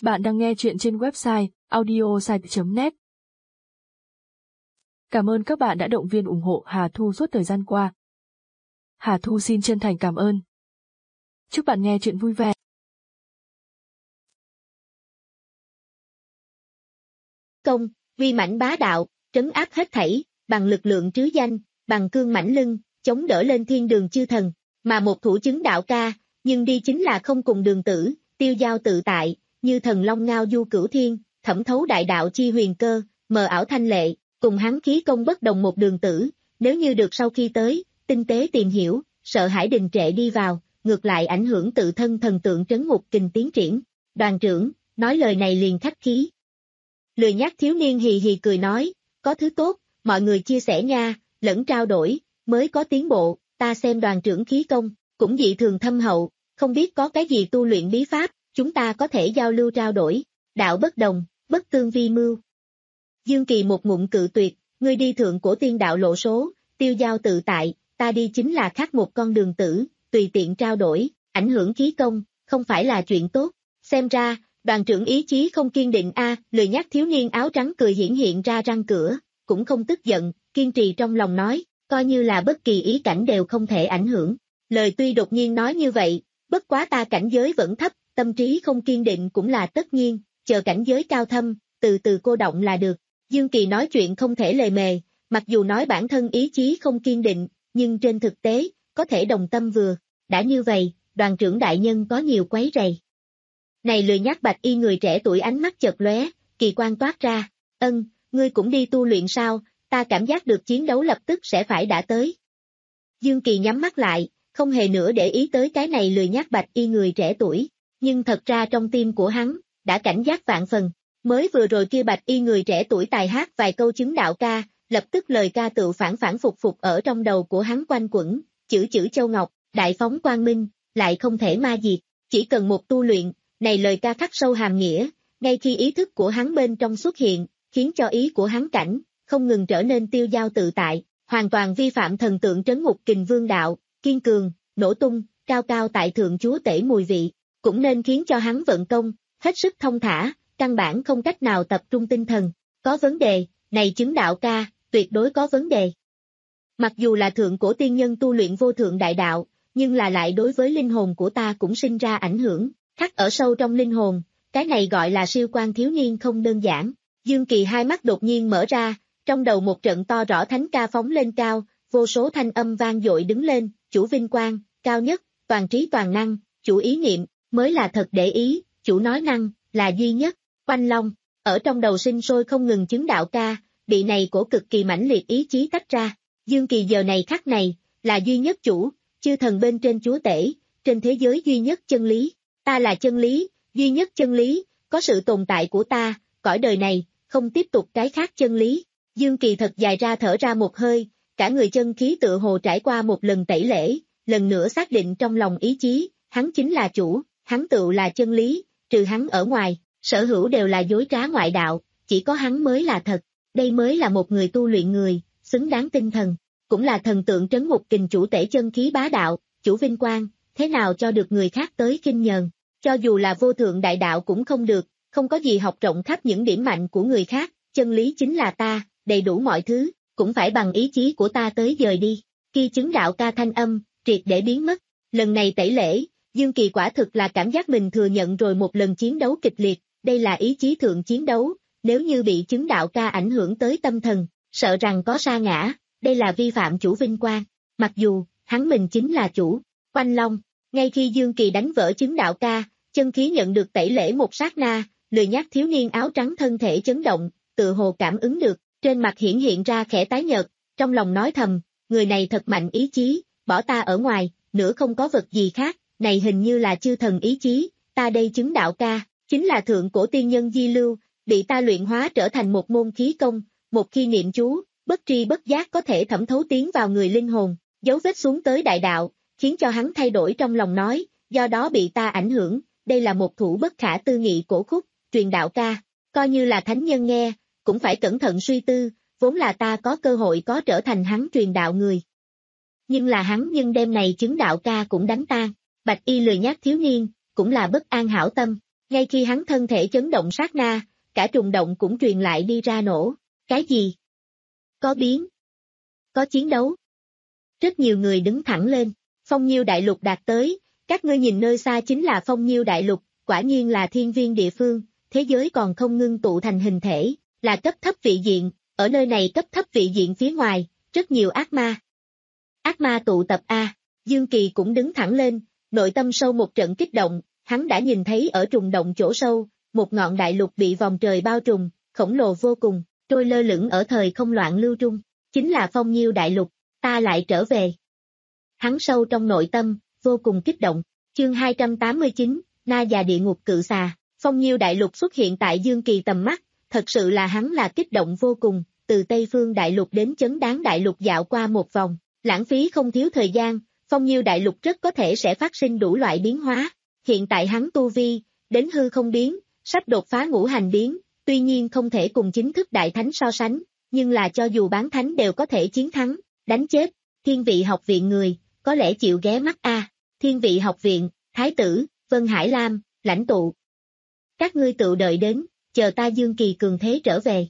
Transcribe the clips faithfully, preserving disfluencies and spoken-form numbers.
Bạn đang nghe chuyện trên website audiosite chấm net. Cảm ơn các bạn đã động viên ủng hộ Hà Thu suốt thời gian qua. Hà Thu xin chân thành cảm ơn. Chúc bạn nghe chuyện vui vẻ. Công, uy mãnh bá đạo, trấn áp hết thảy, bằng lực lượng trứ danh, bằng cương mãnh lưng, chống đỡ lên thiên đường chư thần, mà một thủ chứng đạo ca, nhưng đi chính là không cùng đường tử, tiêu giao tự tại, như thần long ngao du cửu thiên, thẩm thấu đại đạo chi huyền cơ, mờ ảo thanh lệ, cùng hắn khí công bất đồng một đường tử, nếu như được sau khi tới, tinh tế tìm hiểu, sợ hãi đình trệ đi vào, ngược lại ảnh hưởng tự thân thần tượng trấn ngục kình tiến triển. Đoàn trưởng, nói lời này liền khách khí. Lười nhác thiếu niên hì hì cười nói, có thứ tốt, mọi người chia sẻ nha, lẫn trao đổi, mới có tiến bộ, ta xem đoàn trưởng khí công, cũng dị thường thâm hậu, không biết có cái gì tu luyện bí pháp, chúng ta có thể giao lưu trao đổi, đạo bất đồng, bất tương vi mưu. Dương Kỳ một ngụm cự tuyệt, ngươi đi thượng cổ tiên đạo lộ số, tiêu giao tự tại, ta đi chính là khác một con đường tử, tùy tiện trao đổi, ảnh hưởng khí công, không phải là chuyện tốt, xem ra, đoàn trưởng ý chí không kiên định a. Lười nhác thiếu niên áo trắng cười hiển hiện ra răng cửa, cũng không tức giận, kiên trì trong lòng nói, coi như là bất kỳ ý cảnh đều không thể ảnh hưởng. Lời tuy đột nhiên nói như vậy, bất quá ta cảnh giới vẫn thấp, tâm trí không kiên định cũng là tất nhiên, chờ cảnh giới cao thâm, từ từ cô động là được. Dương Kỳ nói chuyện không thể lề mề, mặc dù nói bản thân ý chí không kiên định, nhưng trên thực tế, có thể đồng tâm vừa. Đã như vậy, đoàn trưởng đại nhân có nhiều quấy rầy. Này lười nhác bạch y người trẻ tuổi ánh mắt chợt lóe, kỳ quan toát ra, ân, ngươi cũng đi tu luyện sao, ta cảm giác được chiến đấu lập tức sẽ phải đã tới. Dương Kỳ nhắm mắt lại, không hề nữa để ý tới cái này lười nhác bạch y người trẻ tuổi, nhưng thật ra trong tim của hắn, đã cảnh giác vạn phần, mới vừa rồi kia bạch y người trẻ tuổi tài hát vài câu chứng đạo ca, lập tức lời ca tựu phản phản phục phục ở trong đầu của hắn quanh quẩn, chữ chữ châu ngọc, đại phóng quang minh, lại không thể ma diệt, chỉ cần một tu luyện, này lời ca khắc sâu hàm nghĩa, ngay khi ý thức của hắn bên trong xuất hiện, khiến cho ý của hắn cảnh, không ngừng trở nên tiêu giao tự tại, hoàn toàn vi phạm thần tượng trấn ngục kình vương đạo, kiên cường, nổ tung, cao cao tại thượng chúa tể mùi vị, cũng nên khiến cho hắn vận công, hết sức thông thả, căn bản không cách nào tập trung tinh thần, có vấn đề, này chứng đạo ca, tuyệt đối có vấn đề. Mặc dù là thượng cổ tiên nhân tu luyện vô thượng đại đạo, nhưng là lại đối với linh hồn của ta cũng sinh ra ảnh hưởng, khắc ở sâu trong linh hồn, cái này gọi là siêu quan thiếu niên không đơn giản. Dương Kỳ hai mắt đột nhiên mở ra, trong đầu một trận to rõ thánh ca phóng lên cao, vô số thanh âm vang dội đứng lên, chủ vinh quang, cao nhất, toàn trí toàn năng, chủ ý niệm, mới là thật để ý, chủ nói năng, là duy nhất, Oanh Long, ở trong đầu sinh sôi không ngừng chứng đạo ca, bị này cổ cực kỳ mãnh liệt ý chí tách ra, Dương Kỳ giờ này khắc này, là duy nhất chủ, chư thần bên trên chúa tể, trên thế giới duy nhất chân lý, ta là chân lý, duy nhất chân lý, có sự tồn tại của ta, cõi đời này, không tiếp tục cái khác chân lý. Dương Kỳ thật dài ra thở ra một hơi, cả người chân khí tựa hồ trải qua một lần tẩy lễ, lần nữa xác định trong lòng ý chí, hắn chính là chủ, hắn tựu là chân lý, trừ hắn ở ngoài, sở hữu đều là dối trá ngoại đạo, chỉ có hắn mới là thật, đây mới là một người tu luyện người, xứng đáng tinh thần, cũng là thần tượng trấn ngục kình chủ tể chân khí bá đạo, chủ vinh quang, thế nào cho được người khác tới khinh nhờn, cho dù là vô thượng đại đạo cũng không được, không có gì học rộng khắp những điểm mạnh của người khác, chân lý chính là ta, đầy đủ mọi thứ, cũng phải bằng ý chí của ta tới dời đi, khi chứng đạo ca thanh âm, triệt để biến mất, lần này tẩy lễ, Dương Kỳ quả thực là cảm giác mình thừa nhận rồi một lần chiến đấu kịch liệt, đây là ý chí thượng chiến đấu, nếu như bị chứng đạo ca ảnh hưởng tới tâm thần, sợ rằng có sa ngã, đây là vi phạm chủ vinh quang, mặc dù, hắn mình chính là chủ, Oanh Long, ngay khi Dương Kỳ đánh vỡ chứng đạo ca, chân khí nhận được tẩy lễ một sát na, lười nhác thiếu niên áo trắng thân thể chấn động, tự hồ cảm ứng được, trên mặt hiển hiện ra khẽ tái nhợt, trong lòng nói thầm, người này thật mạnh ý chí, bỏ ta ở ngoài, nữa không có vật gì khác, này hình như là chư thần ý chí, ta đây chứng đạo ca, chính là thượng cổ tiên nhân di lưu, bị ta luyện hóa trở thành một môn khí công, một khi niệm chú, bất tri bất giác có thể thẩm thấu tiến vào người linh hồn, dấu vết xuống tới đại đạo, khiến cho hắn thay đổi trong lòng nói, do đó bị ta ảnh hưởng, đây là một thủ bất khả tư nghị cổ khúc, truyền đạo ca, coi như là thánh nhân nghe, cũng phải cẩn thận suy tư, vốn là ta có cơ hội có trở thành hắn truyền đạo người. Nhưng là hắn nhưng đêm này chứng đạo ca cũng đánh tan, bạch y lười nhác thiếu niên, cũng là bất an hảo tâm, Ngay khi hắn thân thể chấn động sát na, cả trùng động cũng truyền lại đi ra nổ. Cái gì? Có biến. Có chiến đấu. Rất nhiều người đứng thẳng lên. Phong Nhiêu đại lục đạt tới, các ngươi nhìn nơi xa chính là Phong Nhiêu đại lục, quả nhiên là thiên viên địa phương, thế giới còn không ngưng tụ thành hình thể, là cấp thấp vị diện, ở nơi này cấp thấp vị diện phía ngoài, rất nhiều ác ma. Ác ma tụ tập A, Dương Kỳ cũng đứng thẳng lên, nội tâm sâu một trận kích động, hắn đã nhìn thấy ở trùng động chỗ sâu, một ngọn đại lục bị vòng trời bao trùm, khổng lồ vô cùng, trôi lơ lửng ở thời không loạn lưu trung, chính là Phong Nhiêu đại lục, ta lại trở về. Hắn sâu trong nội tâm, vô cùng kích động. Chương hai trăm tám mươi chín, Na Già địa ngục cự xà, Phong Nhiêu đại lục xuất hiện tại Dương Kỳ tầm mắt, thật sự là hắn là kích động vô cùng, từ Tây Phương đại lục đến Chấn Đáng đại lục dạo qua một vòng, lãng phí không thiếu thời gian, Phong Nhiêu đại lục rất có thể sẽ phát sinh đủ loại biến hóa. Hiện tại hắn tu vi, đến hư không biến, sắp đột phá ngũ hành biến, tuy nhiên không thể cùng chính thức đại thánh so sánh, nhưng là cho dù bán thánh đều có thể chiến thắng, đánh chết. Thiên vị học viện người, có lẽ chịu ghé mắt a. Thiên vị học viện, Thái tử, Vân Hải Lam, lãnh tụ. Các ngươi tự đợi đến, chờ ta Dương Kỳ cường thế trở về.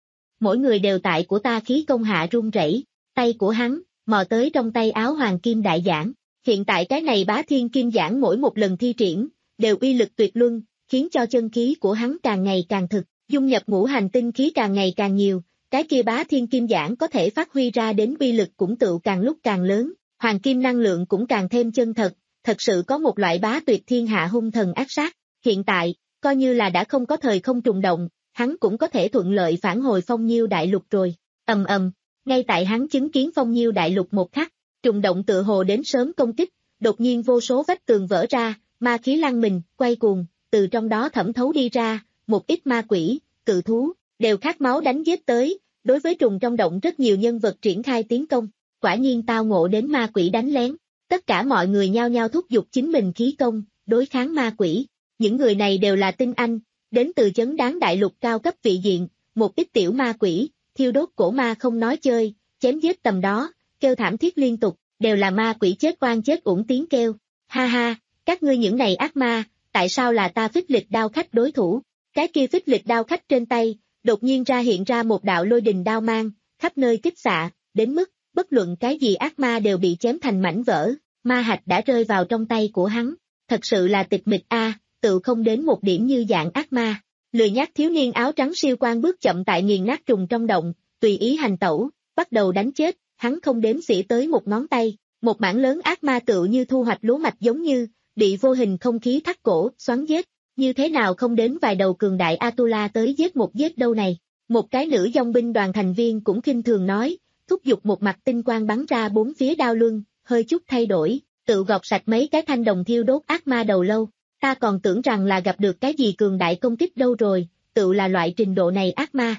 Mỗi người đều tại của ta khí công hạ run rẩy, tay của hắn, mò tới trong tay áo hoàng kim đại giảng. Hiện tại cái này bá thiên kim giảng mỗi một lần thi triển, đều uy lực tuyệt luân, khiến cho chân khí của hắn càng ngày càng thực, dung nhập ngũ hành tinh khí càng ngày càng nhiều, cái kia bá thiên kim giảng có thể phát huy ra đến uy lực cũng tự càng lúc càng lớn, hoàng kim năng lượng cũng càng thêm chân thật, thật sự có một loại bá tuyệt thiên hạ hung thần ác sát. Hiện tại, coi như là đã không có thời không trùng động, hắn cũng có thể thuận lợi phản hồi Phong Nhiêu đại lục rồi. Ầm ầm, ngay tại hắn chứng kiến Phong Nhiêu đại lục một khắc, trùng động tựa hồ đến sớm công kích, đột nhiên vô số vách tường vỡ ra, ma khí lăn mình, quay cuồng, từ trong đó thẩm thấu đi ra, một ít ma quỷ, cự thú, đều khát máu đánh giết tới, đối với trùng trong động rất nhiều nhân vật triển khai tiến công, quả nhiên tao ngộ đến ma quỷ đánh lén, tất cả mọi người nhao nhao thúc giục chính mình khí công, đối kháng ma quỷ, những người này đều là tinh anh, đến từ Chấn Đáng đại lục cao cấp vị diện, một ít tiểu ma quỷ, thiêu đốt cổ ma không nói chơi, chém giết tầm đó, kêu thảm thiết liên tục, đều là ma quỷ chết oan chết uổng tiếng kêu, ha ha, các ngươi những này ác ma, tại sao là ta Phích Lịch đao khách đối thủ, cái kia Phích Lịch đao khách trên tay, đột nhiên ra hiện ra một đạo lôi đình đao mang, khắp nơi kích xạ, đến mức, bất luận cái gì ác ma đều bị chém thành mảnh vỡ, ma hạch đã rơi vào trong tay của hắn, thật sự là tịch mịch a, tự không đến một điểm như dạng ác ma. Lười nhác thiếu niên áo trắng siêu quang bước chậm tại nghiền nát trùng trong động, tùy ý hành tẩu, bắt đầu đánh chết, hắn không đếm xỉa tới một ngón tay, một mảng lớn ác ma tựu như thu hoạch lúa mạch giống như, bị vô hình không khí thắt cổ, xoắn giết, như thế nào không đến vài đầu cường đại Atula tới giết một giết đâu này. Một cái nữ dòng binh đoàn thành viên cũng khinh thường nói, thúc giục một mặt tinh quang bắn ra bốn phía đao luân, hơi chút thay đổi, tự gọt sạch mấy cái thanh đồng thiêu đốt ác ma đầu lâu. Ta còn tưởng rằng là gặp được cái gì cường đại công kích đâu rồi, tự là loại trình độ này ác ma.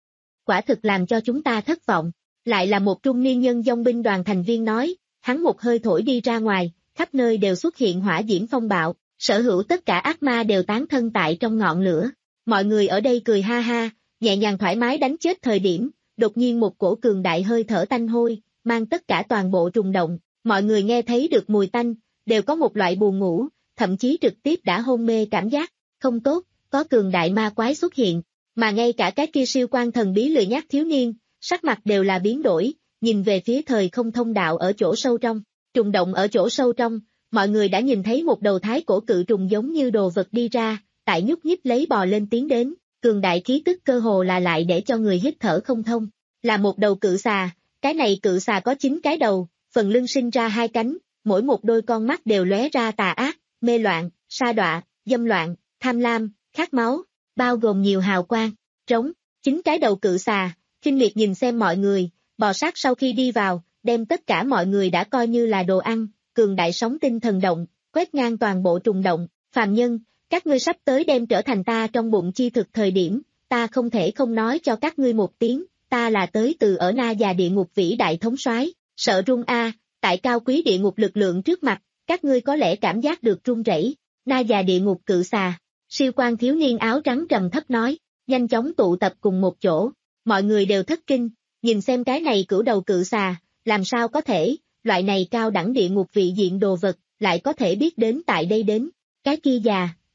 Quả thực làm cho chúng ta thất vọng. Lại là một trung niên nhân dòng binh đoàn thành viên nói, hắn một hơi thổi đi ra ngoài, khắp nơi đều xuất hiện hỏa diễm phong bạo, sở hữu tất cả ác ma đều tán thân tại trong ngọn lửa. Mọi người ở đây cười ha ha, nhẹ nhàng thoải mái đánh chết thời điểm, đột nhiên một cổ cường đại hơi thở tanh hôi, mang tất cả toàn bộ trùng động, mọi người nghe thấy được mùi tanh, đều có một loại buồn ngủ, thậm chí trực tiếp đã hôn mê cảm giác, không tốt, có cường đại ma quái xuất hiện, mà ngay cả cái kia siêu quan thần bí lười nhác thiếu niên, sắc mặt đều là biến đổi, nhìn về phía thời không thông đạo ở chỗ sâu trong, trùng động ở chỗ sâu trong, mọi người đã nhìn thấy một đầu thái cổ cự trùng giống như đồ vật đi ra, tại nhúc nhích lấy bò lên tiến đến, cường đại khí tức cơ hồ là lại để cho người hít thở không thông, là một đầu cự xà, cái này cự xà có chín cái đầu, phần lưng sinh ra hai cánh, mỗi một đôi con mắt đều lóe ra tà ác, mê loạn, sa đọa, dâm loạn, tham lam, khát máu, bao gồm nhiều hào quang, trống, chín cái đầu cự xà, khinh miệt nhìn xem mọi người, bò sát sau khi đi vào, đem tất cả mọi người đã coi như là đồ ăn, cường đại sóng tinh thần động, quét ngang toàn bộ trùng động, phàm nhân, các ngươi sắp tới đem trở thành ta trong bụng chi thực thời điểm, ta không thể không nói cho các ngươi một tiếng, ta là tới từ ở Na Già địa ngục vĩ đại thống soái, sợ run a, tại cao quý địa ngục lực lượng trước mặt, các ngươi có lẽ cảm giác được run rẩy. Na Già địa ngục cự xà, siêu quan thiếu niên áo trắng trầm thấp nói, nhanh chóng tụ tập cùng một chỗ, mọi người đều thất kinh, nhìn xem cái này cửu đầu cự xà, làm sao có thể, loại này cao đẳng địa ngục vị diện đồ vật, lại có thể biết đến tại đây đến, cái kia già,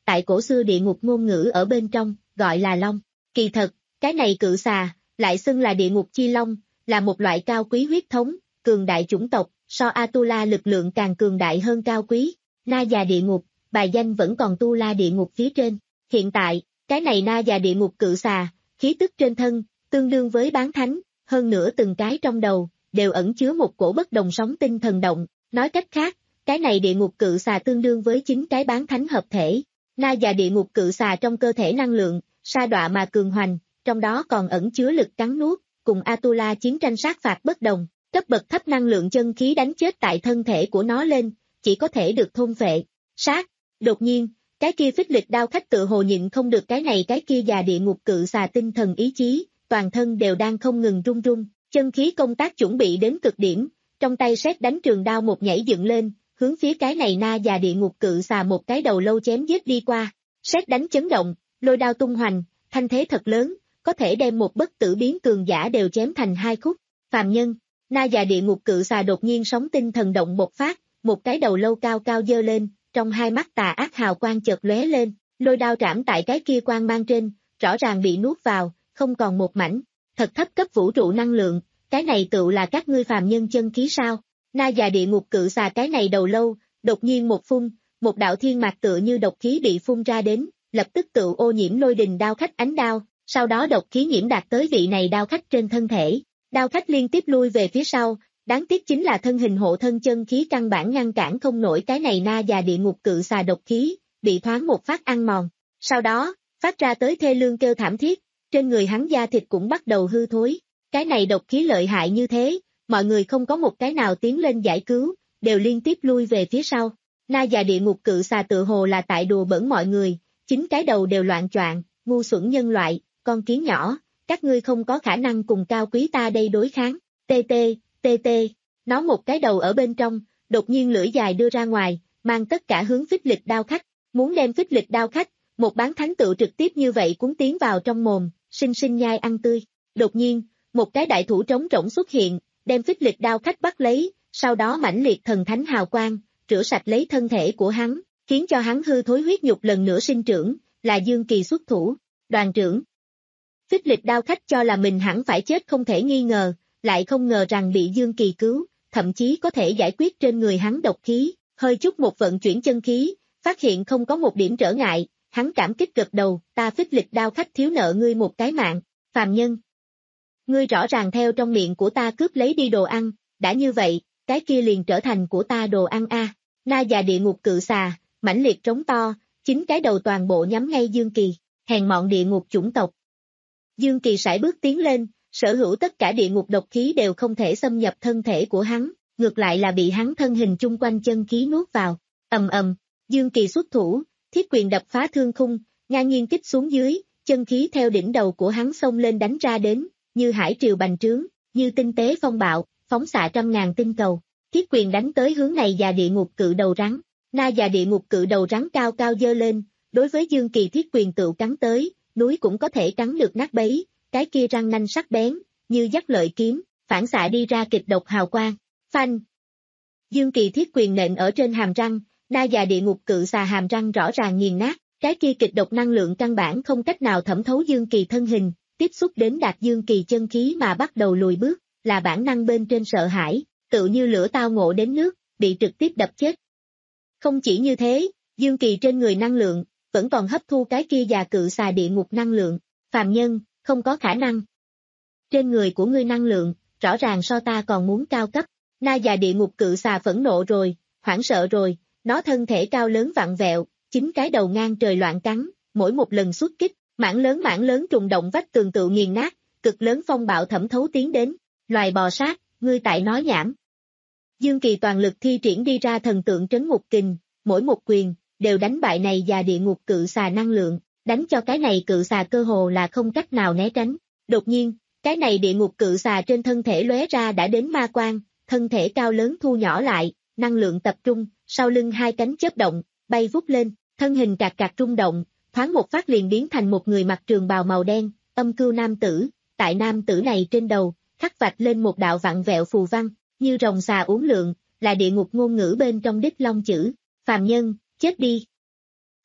tại cổ xưa địa ngục ngôn ngữ ở bên trong, gọi là long. Kỳ thật, cái này cự xà, lại xưng là địa ngục chi long, là một loại cao quý huyết thống, cường đại chủng tộc, so Atula lực lượng càng cường đại hơn cao quý. Na già địa ngục, bài danh vẫn còn Tu La địa ngục phía trên. Hiện tại, cái này na già địa ngục cự xà, khí tức trên thân, tương đương với bán thánh, hơn nữa từng cái trong đầu, đều ẩn chứa một cổ bất đồng sóng tinh thần động. Nói cách khác, cái này địa ngục cự xà tương đương với chín cái bán thánh hợp thể. Na già địa ngục cự xà trong cơ thể năng lượng, sa đọa mà cường hoành, trong đó còn ẩn chứa lực cắn nuốt, cùng Atula chiến tranh sát phạt bất đồng. Cấp bậc thấp năng lượng chân khí đánh chết tại thân thể của nó lên, chỉ có thể được thôn phệ, sát. Đột nhiên, cái kia phích lịch đao khách tự hồ nhịn không được cái này cái kia già địa ngục cự xà tinh thần ý chí, toàn thân đều đang không ngừng run run, chân khí công tác chuẩn bị đến cực điểm, trong tay sét đánh trường đao một nhảy dựng lên, hướng phía cái này na già địa ngục cự xà một cái đầu lâu chém giết đi qua. Sét đánh chấn động, lôi đao tung hoành, thanh thế thật lớn, có thể đem một bất tử biến cường giả đều chém thành hai khúc. Phàm nhân, na già địa ngục cự xà đột nhiên sóng tinh thần động bộc phát, một cái đầu lâu cao cao dơ lên, trong hai mắt tà ác hào quang chợt lóe lên, lôi đao trảm tại cái kia quang mang trên, rõ ràng bị nuốt vào, không còn một mảnh. Thật thấp cấp vũ trụ năng lượng, cái này tựu là các ngươi phàm nhân chân khí sao? Na già địa ngục cự xà cái này đầu lâu, đột nhiên một phun, một đạo thiên mạc tựa như độc khí bị phun ra đến, lập tức tự ô nhiễm lôi đình đao khách ánh đao, sau đó độc khí nhiễm đạt tới vị này đao khách trên thân thể. Đao khách liên tiếp lui về phía sau, đáng tiếc chính là thân hình hộ thân chân khí căn bản ngăn cản không nổi cái này na già địa ngục cự xà độc khí, bị thoáng một phát ăn mòn. Sau đó, phát ra tới thê lương kêu thảm thiết, trên người hắn da thịt cũng bắt đầu hư thối. Cái này độc khí lợi hại như thế, mọi người không có một cái nào tiến lên giải cứu, đều liên tiếp lui về phía sau. Na già địa ngục cự xà tự hồ là tại đùa bỡn mọi người, chính cái đầu đều loạn choạng, ngu xuẩn nhân loại, con kiến nhỏ, các ngươi không có khả năng cùng cao quý ta đây đối kháng. Tê tê, tê tê, nó một cái đầu ở bên trong, đột nhiên lưỡi dài đưa ra ngoài, mang tất cả hướng phích lịch đao khách, muốn đem phích lịch đao khách, một bán thánh tự trực tiếp như vậy cuốn tiến vào trong mồm, sinh sinh nhai ăn tươi. Đột nhiên, một cái đại thủ trống rỗng xuất hiện, đem phích lịch đao khách bắt lấy, sau đó mãnh liệt thần thánh hào quang, rửa sạch lấy thân thể của hắn, khiến cho hắn hư thối huyết nhục lần nữa sinh trưởng, là Dương Kỳ xuất thủ. Đoàn trưởng. Phích lịch đao khách cho là mình hẳn phải chết không thể nghi ngờ, lại không ngờ rằng bị Dương Kỳ cứu, thậm chí có thể giải quyết trên người hắn độc khí, hơi chút một vận chuyển chân khí, phát hiện không có một điểm trở ngại, hắn cảm kích gật đầu, ta phích lịch đao khách thiếu nợ ngươi một cái mạng, phàm nhân. Ngươi rõ ràng theo trong miệng của ta cướp lấy đi đồ ăn, đã như vậy, cái kia liền trở thành của ta đồ ăn a. À. Na già địa ngục cự xà, mãnh liệt trống to, chính cái đầu toàn bộ nhắm ngay Dương Kỳ, hèn mọn địa ngục chủng tộc. Dương Kỳ sải bước tiến lên, sở hữu tất cả địa ngục độc khí đều không thể xâm nhập thân thể của hắn, ngược lại là bị hắn thân hình chung quanh chân khí nuốt vào. Ầm ầm, Dương Kỳ xuất thủ, thiết quyền đập phá thương khung, ngang nhiên kích xuống dưới, chân khí theo đỉnh đầu của hắn xông lên đánh ra đến, như hải triều bành trướng, như tinh tế phong bạo, phóng xạ trăm ngàn tinh cầu. Thiết quyền đánh tới hướng này già địa ngục cự đầu rắn, na già địa ngục cự đầu rắn cao cao dơ lên, đối với Dương Kỳ thiết quyền tự cắn tới, núi cũng có thể cắn được nát bấy, cái kia răng nanh sắc bén, như dắt lợi kiếm, phản xạ đi ra kịch độc hào quang. Phanh! Dương Kỳ thiết quyền nện ở trên hàm răng, na già địa ngục cự xà hàm răng rõ ràng nghiền nát, cái kia kịch độc năng lượng căn bản không cách nào thẩm thấu Dương Kỳ thân hình, tiếp xúc đến đạt Dương Kỳ chân khí mà bắt đầu lùi bước, là bản năng bên trên sợ hãi, tự như lửa tao ngộ đến nước, bị trực tiếp đập chết. Không chỉ như thế, Dương Kỳ trên người năng lượng, vẫn còn hấp thu cái kia già cự xà địa ngục năng lượng, phàm nhân, không có khả năng. Trên người của ngươi năng lượng, rõ ràng so ta còn muốn cao cấp, na già địa ngục cự xà phẫn nộ rồi, hoảng sợ rồi, nó thân thể cao lớn vặn vẹo, chính cái đầu ngang trời loạn cắn, mỗi một lần xuất kích, mảng lớn mảng lớn trùng động vách tường tự nghiền nát, cực lớn phong bạo thẩm thấu tiến đến, loài bò sát, ngươi tại nói nhảm. Dương Kỳ toàn lực thi triển đi ra thần tượng trấn ngục kình, mỗi một quyền, đều đánh bại này già địa ngục cự xà năng lượng, đánh cho cái này cự xà cơ hồ là không cách nào né tránh. Đột nhiên, cái này địa ngục cự xà trên thân thể lóe ra đã đến ma quang, thân thể cao lớn thu nhỏ lại, năng lượng tập trung, sau lưng hai cánh chớp động, bay vút lên, thân hình cạc cạc rung động, thoáng một phát liền biến thành một người mặc trường bào màu đen, âm cưu nam tử, tại nam tử này trên đầu, khắc vạch lên một đạo vặn vẹo phù văn, như rồng xà uốn lượn, là địa ngục ngôn ngữ bên trong đích long chữ, phàm nhân, chết đi.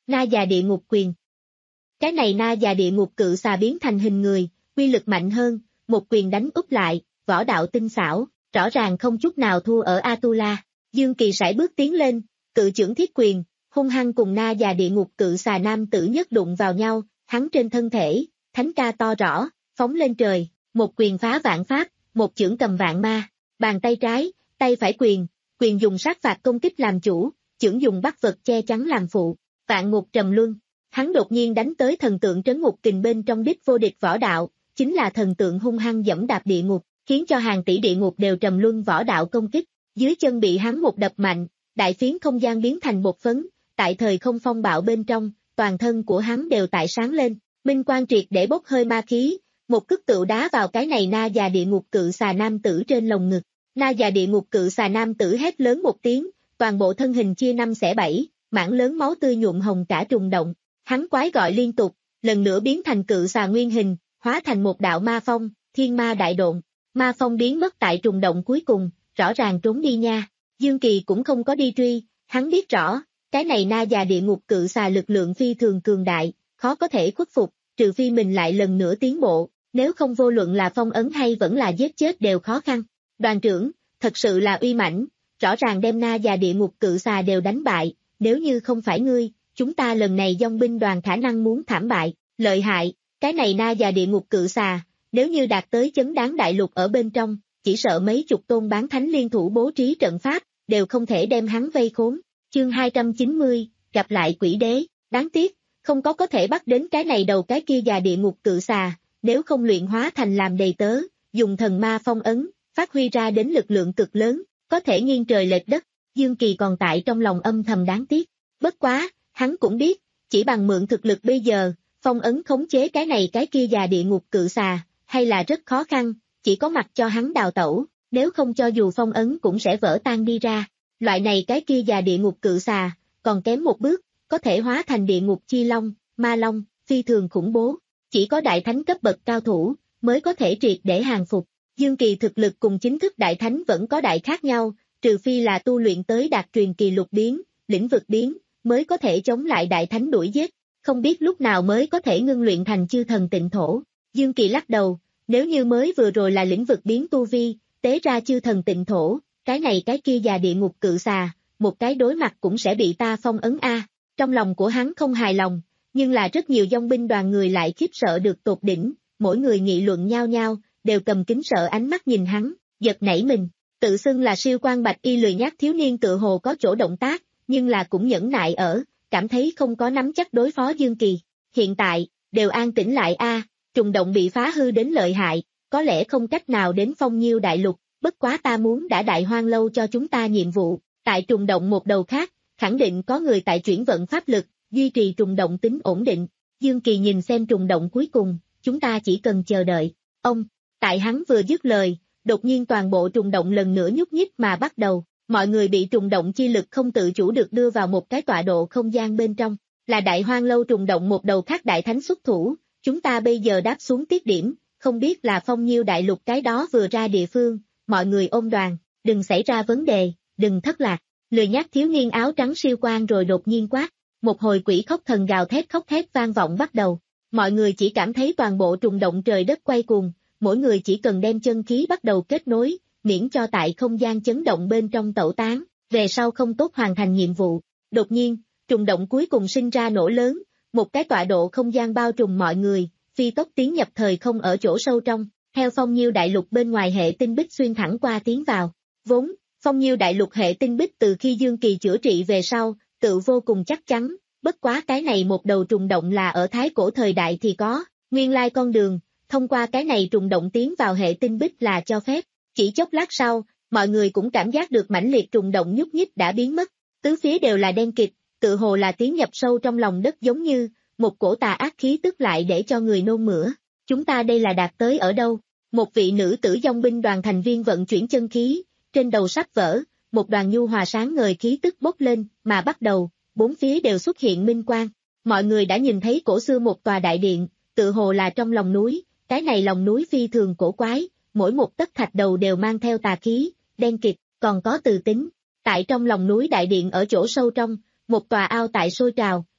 Na già địa ngục quyền. Cái này na già địa ngục cự xà biến thành hình người, uy lực mạnh hơn, một quyền đánh úp lại, võ đạo tinh xảo, rõ ràng không chút nào thua ở Atula. Dương Kỳ sải bước tiến lên, cự chưởng thiết quyền, hung hăng cùng na già địa ngục cự xà nam tử nhất đụng vào nhau, hắn trên thân thể, thánh ca to rõ, phóng lên trời, một quyền phá vạn pháp, một chưởng cầm vạn ma, bàn tay trái, tay phải quyền, quyền dùng sát phạt công kích làm chủ, chưởng dùng bắt vật che chắn làm phụ, vạn ngục trầm luân. Hắn đột nhiên đánh tới thần tượng trấn ngục kình bên trong đích vô địch võ đạo, chính là thần tượng hung hăng dẫm đạp địa ngục, khiến cho hàng tỷ địa ngục đều trầm luân võ đạo công kích, dưới chân bị hắn một đập mạnh, đại phiến không gian biến thành bột phấn, tại thời không phong bạo bên trong, toàn thân của hắn đều tại sáng lên, minh quang triệt để bốc hơi ma khí, một cước tựu đá vào cái này na già địa ngục cự xà nam tử trên lồng ngực, na già địa ngục cự xà nam tử hét lớn một tiếng, toàn bộ thân hình chia năm xẻ bảy, mảng lớn máu tươi nhuộm hồng cả trùng động. Hắn quái gọi liên tục, lần nữa biến thành cự xà nguyên hình, hóa thành một đạo ma phong, thiên ma đại độn. Ma phong biến mất tại trùng động cuối cùng, rõ ràng trốn đi nha. Dương Kỳ cũng không có đi truy, hắn biết rõ, cái này na già địa ngục cự xà lực lượng phi thường cường đại, khó có thể khuất phục, trừ phi mình lại lần nữa tiến bộ, nếu không vô luận là phong ấn hay vẫn là giết chết đều khó khăn. Đoàn trưởng, thật sự là uy mãnh, rõ ràng đem na già địa ngục cự xà đều đánh bại, nếu như không phải ngươi, chúng ta lần này dòng binh đoàn khả năng muốn thảm bại, lợi hại, cái này na già địa ngục cự xà, nếu như đạt tới chấn đáng đại lục ở bên trong, chỉ sợ mấy chục tôn bán thánh liên thủ bố trí trận pháp, đều không thể đem hắn vây khốn. Chương hai trăm chín mươi, gặp lại quỷ đế, đáng tiếc, không có có thể bắt đến cái này đầu cái kia già địa ngục cự xà, nếu không luyện hóa thành làm đầy tớ, dùng thần ma phong ấn, phát huy ra đến lực lượng cực lớn, có thể nghiêng trời lệch đất, Dương Kỳ còn tại trong lòng âm thầm đáng tiếc, bất quá. Hắn cũng biết, chỉ bằng mượn thực lực bây giờ, phong ấn khống chế cái này cái kia già địa ngục cự xà, hay là rất khó khăn, chỉ có mặt cho hắn đào tẩu, nếu không cho dù phong ấn cũng sẽ vỡ tan đi ra. Loại này cái kia già địa ngục cự xà, còn kém một bước, có thể hóa thành địa ngục chi long, ma long, phi thường khủng bố. Chỉ có đại thánh cấp bậc cao thủ, mới có thể triệt để hàng phục. Dương Kỳ thực lực cùng chính thức đại thánh vẫn có đại khác nhau, trừ phi là tu luyện tới đạt truyền kỳ lục biến, lĩnh vực biến, mới có thể chống lại đại thánh đuổi giết, không biết lúc nào mới có thể ngưng luyện thành chư thần tịnh thổ. Dương Kỳ lắc đầu, nếu như mới vừa rồi là lĩnh vực biến tu vi, tế ra chư thần tịnh thổ, cái này cái kia già địa ngục cự xà, một cái đối mặt cũng sẽ bị ta phong ấn a. Trong lòng của hắn không hài lòng, nhưng là rất nhiều dòng binh đoàn người lại khiếp sợ được tột đỉnh, mỗi người nghị luận nhau nhau, đều cầm kính sợ ánh mắt nhìn hắn, giật nảy mình, tự xưng là siêu quan bạch y lười nhác thiếu niên tự hồ có chỗ động tác, nhưng là cũng nhẫn nại ở, cảm thấy không có nắm chắc đối phó Dương Kỳ. Hiện tại, đều an tĩnh lại a, trùng động bị phá hư đến lợi hại, có lẽ không cách nào đến phong nhiêu đại lục, bất quá ta muốn đã đại hoang lâu cho chúng ta nhiệm vụ, tại trùng động một đầu khác, khẳng định có người tại chuyển vận pháp lực, duy trì trùng động tính ổn định. Dương Kỳ nhìn xem trùng động cuối cùng, chúng ta chỉ cần chờ đợi. Ông, tại hắn vừa dứt lời, đột nhiên toàn bộ trùng động lần nữa nhúc nhích mà bắt đầu. Mọi người bị trùng động chi lực không tự chủ được đưa vào một cái tọa độ không gian bên trong, là đại hoang lâu trùng động một đầu khác đại thánh xuất thủ, chúng ta bây giờ đáp xuống tiết điểm, không biết là phong nhiêu đại lục cái đó vừa ra địa phương, mọi người ôm đoàn, đừng xảy ra vấn đề, đừng thất lạc, lười nhác thiếu niên áo trắng siêu quang rồi đột nhiên quát, một hồi quỷ khóc thần gào thét khóc thét vang vọng bắt đầu, mọi người chỉ cảm thấy toàn bộ trùng động trời đất quay cuồng, mỗi người chỉ cần đem chân khí bắt đầu kết nối, miễn cho tại không gian chấn động bên trong tẩu tán, về sau không tốt hoàn thành nhiệm vụ. Đột nhiên, trùng động cuối cùng sinh ra nổ lớn, một cái tọa độ không gian bao trùm mọi người, phi tốc tiến nhập thời không ở chỗ sâu trong, theo phong nhiêu đại lục bên ngoài hệ tinh bích xuyên thẳng qua tiến vào. Vốn, phong nhiêu đại lục hệ tinh bích từ khi Dương Kỳ chữa trị về sau, tự vô cùng chắc chắn, bất quá cái này một đầu trùng động là ở thái cổ thời đại thì có, nguyên lai con đường, thông qua cái này trùng động tiến vào hệ tinh bích là cho phép. Chỉ chốc lát sau, mọi người cũng cảm giác được mãnh liệt trùng động nhúc nhích đã biến mất, tứ phía đều là đen kịt, tự hồ là tiến nhập sâu trong lòng đất giống như, một cổ tà ác khí tức lại để cho người nôn mửa. Chúng ta đây là đạt tới ở đâu? Một vị nữ tử dòng binh đoàn thành viên vận chuyển chân khí, trên đầu sắp vỡ, một đoàn nhu hòa sáng ngời khí tức bốc lên, mà bắt đầu, bốn phía đều xuất hiện minh quang. Mọi người đã nhìn thấy cổ xưa một tòa đại điện, tự hồ là trong lòng núi, cái này lòng núi phi thường cổ quái, mỗi một tấc thạch đầu đều mang theo tà khí, đen kịt, còn có từ tính. Tại trong lòng núi đại điện ở chỗ sâu trong, một tòa ao tại sôi trào,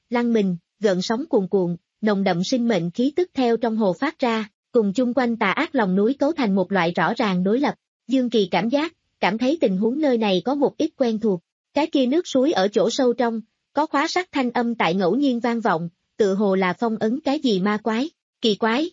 lăn mình, gợn sóng cuồn cuộn, nồng đậm sinh mệnh khí tức theo trong hồ phát ra, cùng chung quanh tà ác lòng núi cấu thành một loại rõ ràng đối lập. Dương Kỳ cảm giác, cảm thấy tình huống nơi này có một ít quen thuộc. Cái kia nước suối ở chỗ sâu trong, có khóa sắt thanh âm tại ngẫu nhiên vang vọng, tự hồ là phong ấn cái gì ma quái, kỳ quái.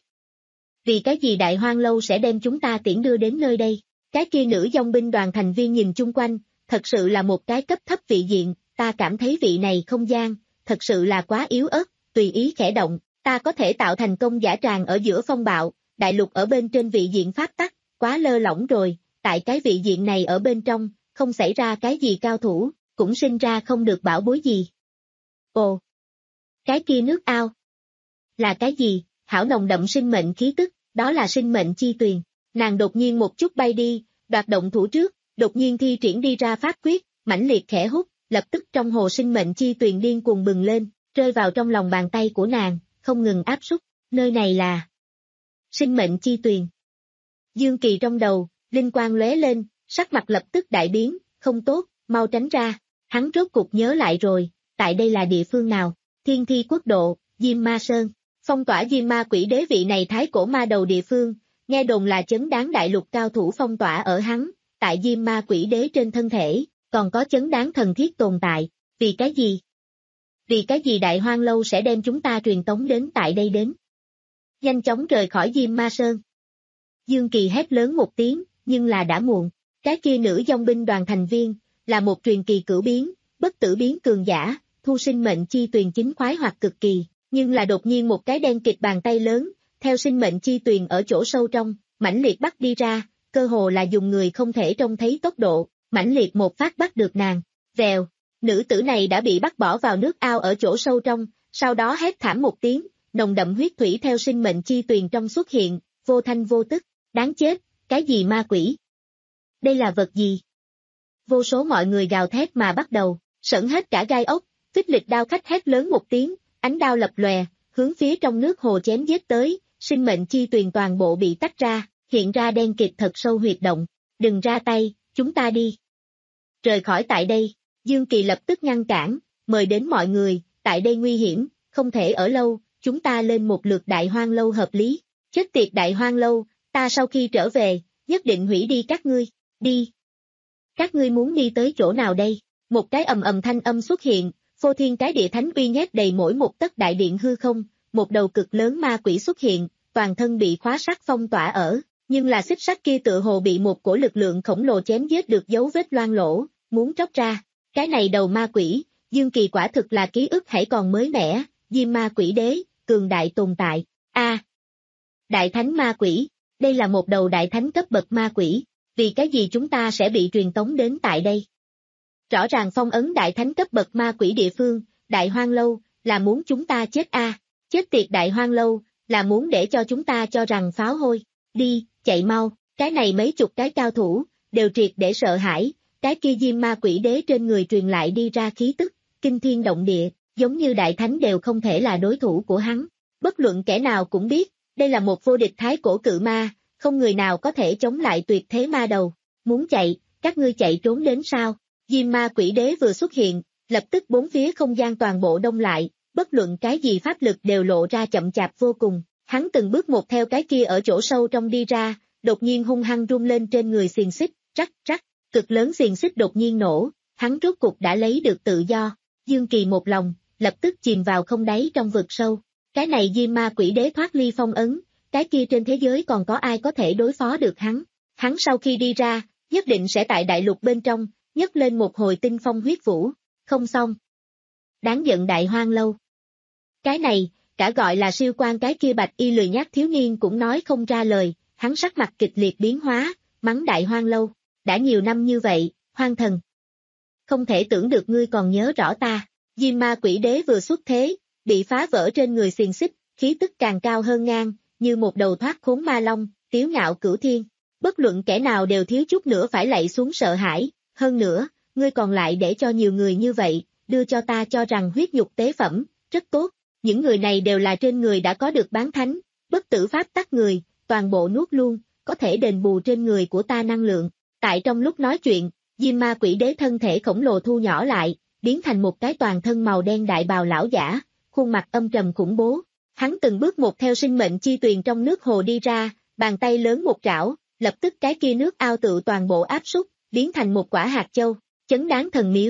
Vì cái gì Đại Hoang Lâu sẽ đem chúng ta tiễn đưa đến nơi đây? Cái kia nữ dòng binh đoàn thành viên nhìn chung quanh, thật sự là một cái cấp thấp vị diện, ta cảm thấy vị này không gian, thật sự là quá yếu ớt, tùy ý khẽ động, ta có thể tạo thành công giả tràng ở giữa phong bạo, đại lục ở bên trên vị diện pháp tắc, quá lơ lỏng rồi, tại cái vị diện này ở bên trong, không xảy ra cái gì cao thủ, cũng sinh ra không được bảo bối gì. Ồ! Cái kia nước ao. Là cái gì? Hảo nồng đậm sinh mệnh khí tức, đó là sinh mệnh chi tuyền. Nàng đột nhiên một chút bay đi, đoạt động thủ trước, đột nhiên thi triển đi ra pháp quyết, mãnh liệt khẽ hút, lập tức trong hồ sinh mệnh chi tuyền điên cuồng bừng lên, rơi vào trong lòng bàn tay của nàng, không ngừng áp súc, nơi này là sinh mệnh chi tuyền. Dương Kỳ trong đầu, linh quang lóe lên, sắc mặt lập tức đại biến, không tốt, mau tránh ra, hắn rốt cục nhớ lại rồi, tại đây là địa phương nào, Thiên Thi Quốc Độ, Diêm Ma Sơn, phong tỏa Diêm Ma Quỷ Đế vị này thái cổ ma đầu địa phương, nghe đồn là chấn đáng đại lục cao thủ phong tỏa ở hắn, tại Diêm Ma Quỷ Đế trên thân thể, còn có chấn đáng thần thiết tồn tại, vì cái gì? Vì cái gì Đại Hoang Lâu sẽ đem chúng ta truyền tống đến tại đây đến? Nhanh chóng rời khỏi Diêm Ma Sơn. Dương Kỳ hét lớn một tiếng, nhưng là đã muộn, cái kia nữ dòng binh đoàn thành viên, là một truyền kỳ cửu biến, bất tử biến cường giả, thu sinh mệnh chi tuyền chính khoái hoặc cực kỳ, nhưng là đột nhiên một cái đen kịt bàn tay lớn, theo sinh mệnh chi tuyền ở chỗ sâu trong, mãnh liệt bắt đi ra, cơ hồ là dùng người không thể trông thấy tốc độ, mãnh liệt một phát bắt được nàng, vèo, nữ tử này đã bị bắt bỏ vào nước ao ở chỗ sâu trong, sau đó hét thảm một tiếng, nồng đậm huyết thủy theo sinh mệnh chi tuyền trong xuất hiện, vô thanh vô tức, đáng chết, cái gì ma quỷ? Đây là vật gì? Vô số mọi người gào thét mà bắt đầu, sởn hết cả gai ốc, phích lịch đao khách hét lớn một tiếng, ánh đao lập lòe, hướng phía trong nước hồ chém giết tới, sinh mệnh chi tuyền toàn bộ bị tách ra, hiện ra đen kịt thật sâu huyệt động, đừng ra tay, chúng ta đi. Rời khỏi tại đây, Dương Kỳ lập tức ngăn cản, mời đến mọi người, tại đây nguy hiểm, không thể ở lâu, chúng ta lên một lượt Đại Hoang Lâu hợp lý, chết tiệt Đại Hoang Lâu, ta sau khi trở về, nhất định hủy đi các ngươi, đi. Các ngươi muốn đi tới chỗ nào đây? Một cái ầm ầm thanh âm xuất hiện, phô thiên cái địa thánh uy nhét đầy mỗi một tấc đại điện hư không, một đầu cực lớn ma quỷ xuất hiện, toàn thân bị khóa sắt phong tỏa ở, nhưng là xích sắt kia tự hồ bị một cổ lực lượng khổng lồ chém giết được dấu vết loang lỗ, muốn tróc ra. Cái này đầu ma quỷ, Dương Kỳ quả thực là ký ức hãy còn mới mẻ, Diêm Ma Quỷ Đế, cường đại tồn tại. A, Đại Thánh ma quỷ, đây là một đầu đại thánh cấp bậc ma quỷ, vì cái gì chúng ta sẽ bị truyền tống đến tại đây? Rõ ràng phong ấn đại thánh cấp bậc ma quỷ địa phương, Đại Hoang Lâu, là muốn chúng ta chết a, à. Chết tiệt Đại Hoang Lâu, là muốn để cho chúng ta cho rằng pháo hôi, đi, chạy mau, cái này mấy chục cái cao thủ, đều triệt để sợ hãi, cái kia Diêm Ma Quỷ Đế trên người truyền lại đi ra khí tức, kinh thiên động địa, giống như đại thánh đều không thể là đối thủ của hắn, bất luận kẻ nào cũng biết, đây là một vô địch thái cổ cự ma, không người nào có thể chống lại tuyệt thế ma đầu, muốn chạy, các ngươi chạy trốn đến sao? Diêm Ma Quỷ Đế vừa xuất hiện, lập tức bốn phía không gian toàn bộ đông lại, bất luận cái gì pháp lực đều lộ ra chậm chạp vô cùng, hắn từng bước một theo cái kia ở chỗ sâu trong đi ra, đột nhiên hung hăng rung lên trên người xiềng xích, rắc rắc, cực lớn xiềng xích đột nhiên nổ, hắn rốt cục đã lấy được tự do, Dương Kỳ một lòng, lập tức chìm vào không đáy trong vực sâu, cái này Diêm Ma Quỷ Đế thoát ly phong ấn, cái kia trên thế giới còn có ai có thể đối phó được hắn, hắn sau khi đi ra, nhất định sẽ tại đại lục bên trong, nhấc lên một hồi tinh phong huyết vũ, không xong. Đáng giận Đại Hoang Lâu. Cái này, cả gọi là siêu quan cái kia bạch y lười nhác thiếu niên cũng nói không ra lời, hắn sắc mặt kịch liệt biến hóa, mắng Đại Hoang Lâu, đã nhiều năm như vậy, hoang thần. Không thể tưởng được ngươi còn nhớ rõ ta, Diêm Ma Quỷ Đế vừa xuất thế, bị phá vỡ trên người xiềng xích, khí tức càng cao hơn ngang, như một đầu thoát khốn ma long, tiếu ngạo cửu thiên, bất luận kẻ nào đều thiếu chút nữa phải lạy xuống sợ hãi, hơn nữa, ngươi còn lại để cho nhiều người như vậy, đưa cho ta cho rằng huyết nhục tế phẩm, rất tốt, những người này đều là trên người đã có được bán thánh, bất tử pháp tắc người, toàn bộ nuốt luôn, có thể đền bù trên người của ta năng lượng. Tại trong lúc nói chuyện, Diêm Ma Quỷ Đế thân thể khổng lồ thu nhỏ lại, biến thành một cái toàn thân màu đen đại bào lão giả, khuôn mặt âm trầm khủng bố. Hắn từng bước một theo sinh mệnh chi tuyền trong nước hồ đi ra, bàn tay lớn một trảo, lập tức cái kia nước ao tự toàn bộ áp súc, biến thành một quả hạt châu, chấn đáng thần miếu.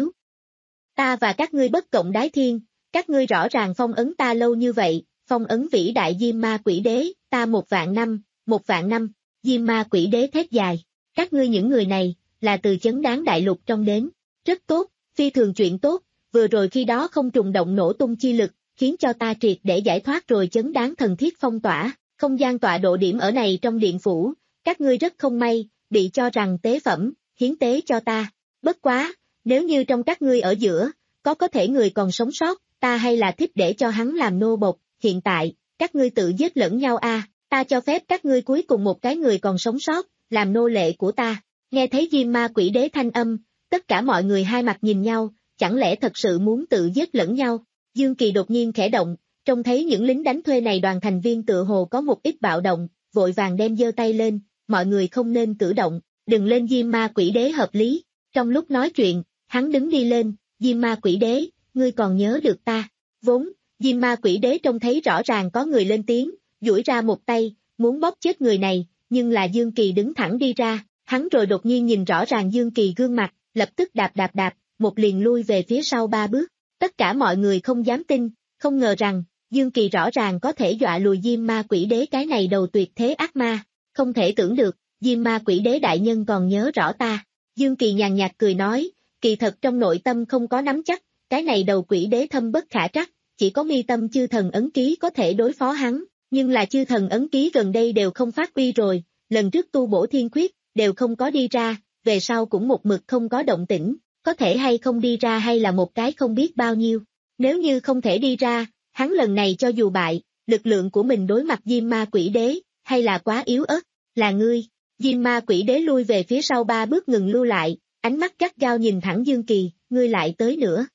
Ta và các ngươi bất cộng đái thiên, các ngươi rõ ràng phong ấn ta lâu như vậy, phong ấn vĩ đại Diêm Ma Quỷ Đế, ta một vạn năm, một vạn năm, Diêm Ma Quỷ Đế thét dài, các ngươi những người này, là từ chấn đáng đại lục trong đến, rất tốt, phi thường chuyện tốt, vừa rồi khi đó không trùng động nổ tung chi lực, khiến cho ta triệt để giải thoát rồi chấn đáng thần thiết phong tỏa, không gian tọa độ điểm ở này trong điện phủ, các ngươi rất không may, bị cho rằng tế phẩm, hiến tế cho ta, bất quá, nếu như trong các ngươi ở giữa, có có thể người còn sống sót, ta hay là thích để cho hắn làm nô bộc, hiện tại, các ngươi tự giết lẫn nhau a, ta cho phép các ngươi cuối cùng một cái người còn sống sót, làm nô lệ của ta, nghe thấy Diêm Ma Quỷ Đế thanh âm, tất cả mọi người hai mặt nhìn nhau, chẳng lẽ thật sự muốn tự giết lẫn nhau, Dương Kỳ đột nhiên khẽ động, trông thấy những lính đánh thuê này đoàn thành viên tựa hồ có một ít bạo động, vội vàng đem giơ tay lên, mọi người không nên cử động, đừng lên Diêm Ma Quỷ Đế hợp lý, trong lúc nói chuyện, hắn đứng đi lên, Diêm Ma Quỷ Đế, ngươi còn nhớ được ta, vốn, Diêm Ma Quỷ Đế trông thấy rõ ràng có người lên tiếng, duỗi ra một tay, muốn bóp chết người này, nhưng là Dương Kỳ đứng thẳng đi ra, hắn rồi đột nhiên nhìn rõ ràng Dương Kỳ gương mặt, lập tức đạp đạp đạp, một liền lui về phía sau ba bước, tất cả mọi người không dám tin, không ngờ rằng, Dương Kỳ rõ ràng có thể dọa lùi Diêm Ma Quỷ Đế cái này đầu tuyệt thế ác ma, không thể tưởng được, Diêm Ma Quỷ Đế đại nhân còn nhớ rõ ta, Dương Kỳ nhàn nhạt cười nói, kỳ thật trong nội tâm không có nắm chắc, cái này đầu quỷ đế thâm bất khả trắc, chỉ có mi tâm chư thần ấn ký có thể đối phó hắn, nhưng là chư thần ấn ký gần đây đều không phát uy rồi, lần trước tu bổ thiên khuyết, đều không có đi ra, về sau cũng một mực không có động tĩnh, có thể hay không đi ra hay là một cái không biết bao nhiêu, nếu như không thể đi ra, hắn lần này cho dù bại, lực lượng của mình đối mặt Diêm Ma Quỷ Đế, hay là quá yếu ớt, là ngươi, Diêm Ma Quỷ Đế lui về phía sau ba bước ngừng lưu lại, ánh mắt gắt gao nhìn thẳng Dương Kỳ, ngươi lại tới nữa.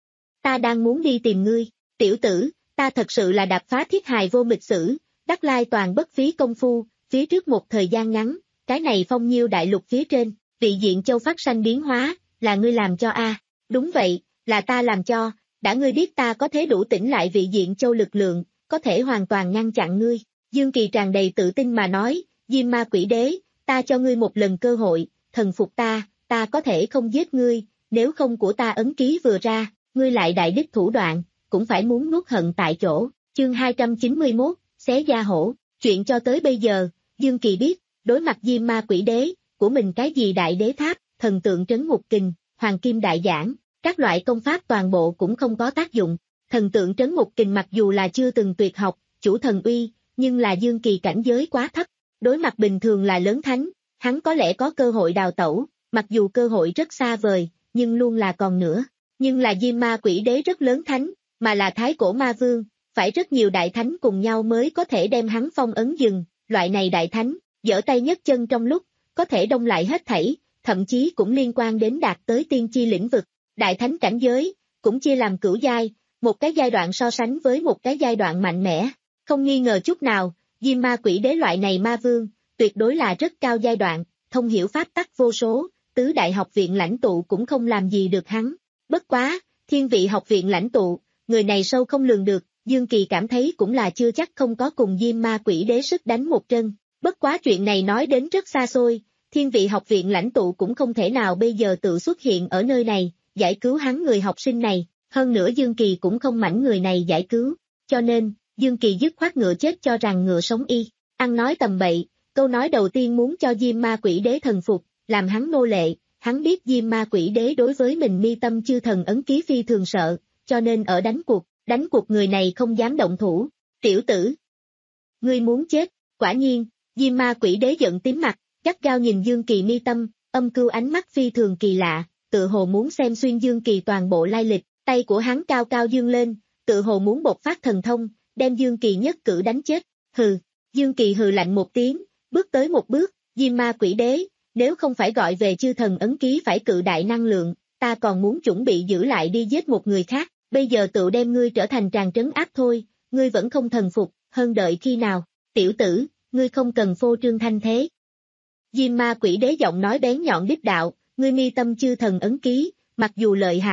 Ta đang muốn đi tìm ngươi, tiểu tử, ta thật sự là đạp phá thiết hài vô mịch sử, đắc lai toàn bất phí công phu, phía trước một thời gian ngắn, cái này phong nhiêu đại lục phía trên, vị diện châu phát sanh biến hóa, là ngươi làm cho a? Đúng vậy, là ta làm cho, đã ngươi biết ta có thể đủ tỉnh lại vị diện châu lực lượng, có thể hoàn toàn ngăn chặn ngươi, Dương Kỳ tràn đầy tự tin mà nói, Diêm Ma Quỷ Đế, ta cho ngươi một lần cơ hội, thần phục ta, ta có thể không giết ngươi, nếu không của ta ấn ký vừa ra, ngươi lại đại đích thủ đoạn, cũng phải muốn nuốt hận tại chỗ, chương hai trăm chín mươi mốt, xé da hổ, chuyện cho tới bây giờ, Dương Kỳ biết, đối mặt Diêm Ma Quỷ Đế, của mình cái gì đại đế tháp, thần tượng trấn ngục kình, hoàng kim đại giảng, các loại công pháp toàn bộ cũng không có tác dụng, thần tượng trấn ngục kình mặc dù là chưa từng tuyệt học, chủ thần uy, nhưng là Dương Kỳ cảnh giới quá thấp, đối mặt bình thường là lớn thánh, hắn có lẽ có cơ hội đào tẩu, mặc dù cơ hội rất xa vời, nhưng luôn là còn nữa. Nhưng là Diêm Ma Quỷ Đế rất lớn thánh, mà là thái cổ ma vương, phải rất nhiều đại thánh cùng nhau mới có thể đem hắn phong ấn dừng, loại này đại thánh, giở tay nhấc chân trong lúc, có thể đông lại hết thảy, thậm chí cũng liên quan đến đạt tới tiên chi lĩnh vực. Đại thánh cảnh giới, cũng chia làm cửu giai, một cái giai đoạn so sánh với một cái giai đoạn mạnh mẽ, không nghi ngờ chút nào, Diêm Ma Quỷ Đế loại này ma vương, tuyệt đối là rất cao giai đoạn, thông hiểu pháp tắc vô số, tứ đại học viện lãnh tụ cũng không làm gì được hắn. Bất quá, thiên vị học viện lãnh tụ, người này sâu không lường được, Dương Kỳ cảm thấy cũng là chưa chắc không có cùng Diêm Ma Quỷ Đế sức đánh một trận. Bất quá chuyện này nói đến rất xa xôi, thiên vị học viện lãnh tụ cũng không thể nào bây giờ tự xuất hiện ở nơi này, giải cứu hắn người học sinh này, hơn nữa Dương Kỳ cũng không mảnh người này giải cứu, cho nên, Dương Kỳ dứt khoát ngựa chết cho rằng ngựa sống y, ăn nói tầm bậy, câu nói đầu tiên muốn cho Diêm Ma Quỷ Đế thần phục, làm hắn nô lệ. Hắn biết Diêm Ma Quỷ Đế đối với mình mi tâm chư thần ấn ký phi thường sợ, cho nên ở đánh cuộc, đánh cuộc người này không dám động thủ. Tiểu tử, ngươi muốn chết, quả nhiên, Diêm Ma Quỷ Đế giận tím mặt, gắt gao nhìn Dương Kỳ mi tâm, âm cưu ánh mắt phi thường kỳ lạ, tự hồ muốn xem xuyên Dương Kỳ toàn bộ lai lịch, tay của hắn cao cao dương lên, tự hồ muốn bộc phát thần thông, đem Dương Kỳ nhất cử đánh chết. Hừ, Dương Kỳ hừ lạnh một tiếng, bước tới một bước, Diêm Ma Quỷ Đế, nếu không phải gọi về chư thần ấn ký phải cự đại năng lượng, ta còn muốn chuẩn bị giữ lại đi giết một người khác, bây giờ tự đem ngươi trở thành tràng trấn áp thôi, ngươi vẫn không thần phục, hơn đợi khi nào, tiểu tử, ngươi không cần phô trương thanh thế. Diêm Ma Quỷ Đế giọng nói bén nhọn đích đạo, ngươi mi tâm chư thần ấn ký, mặc dù lợi hại,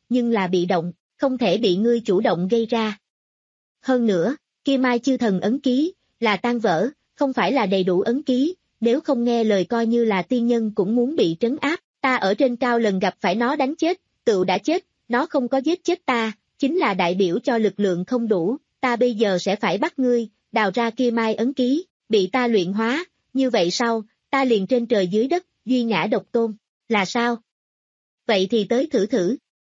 nhưng là bị động, không thể bị ngươi chủ động gây ra. Hơn nữa, kia Mai Chư Thần ấn ký, là tan vỡ, không phải là đầy đủ ấn ký, nếu không nghe lời coi như là tiên nhân cũng muốn bị trấn áp, ta ở trên cao lần gặp phải nó đánh chết, tựu đã chết, nó không có giết chết ta, chính là đại biểu cho lực lượng không đủ, ta bây giờ sẽ phải bắt ngươi, đào ra kia Mai ấn ký, bị ta luyện hóa, như vậy sau, ta liền trên trời dưới đất, duy ngã độc tôn, là sao? Vậy thì tới thử thử.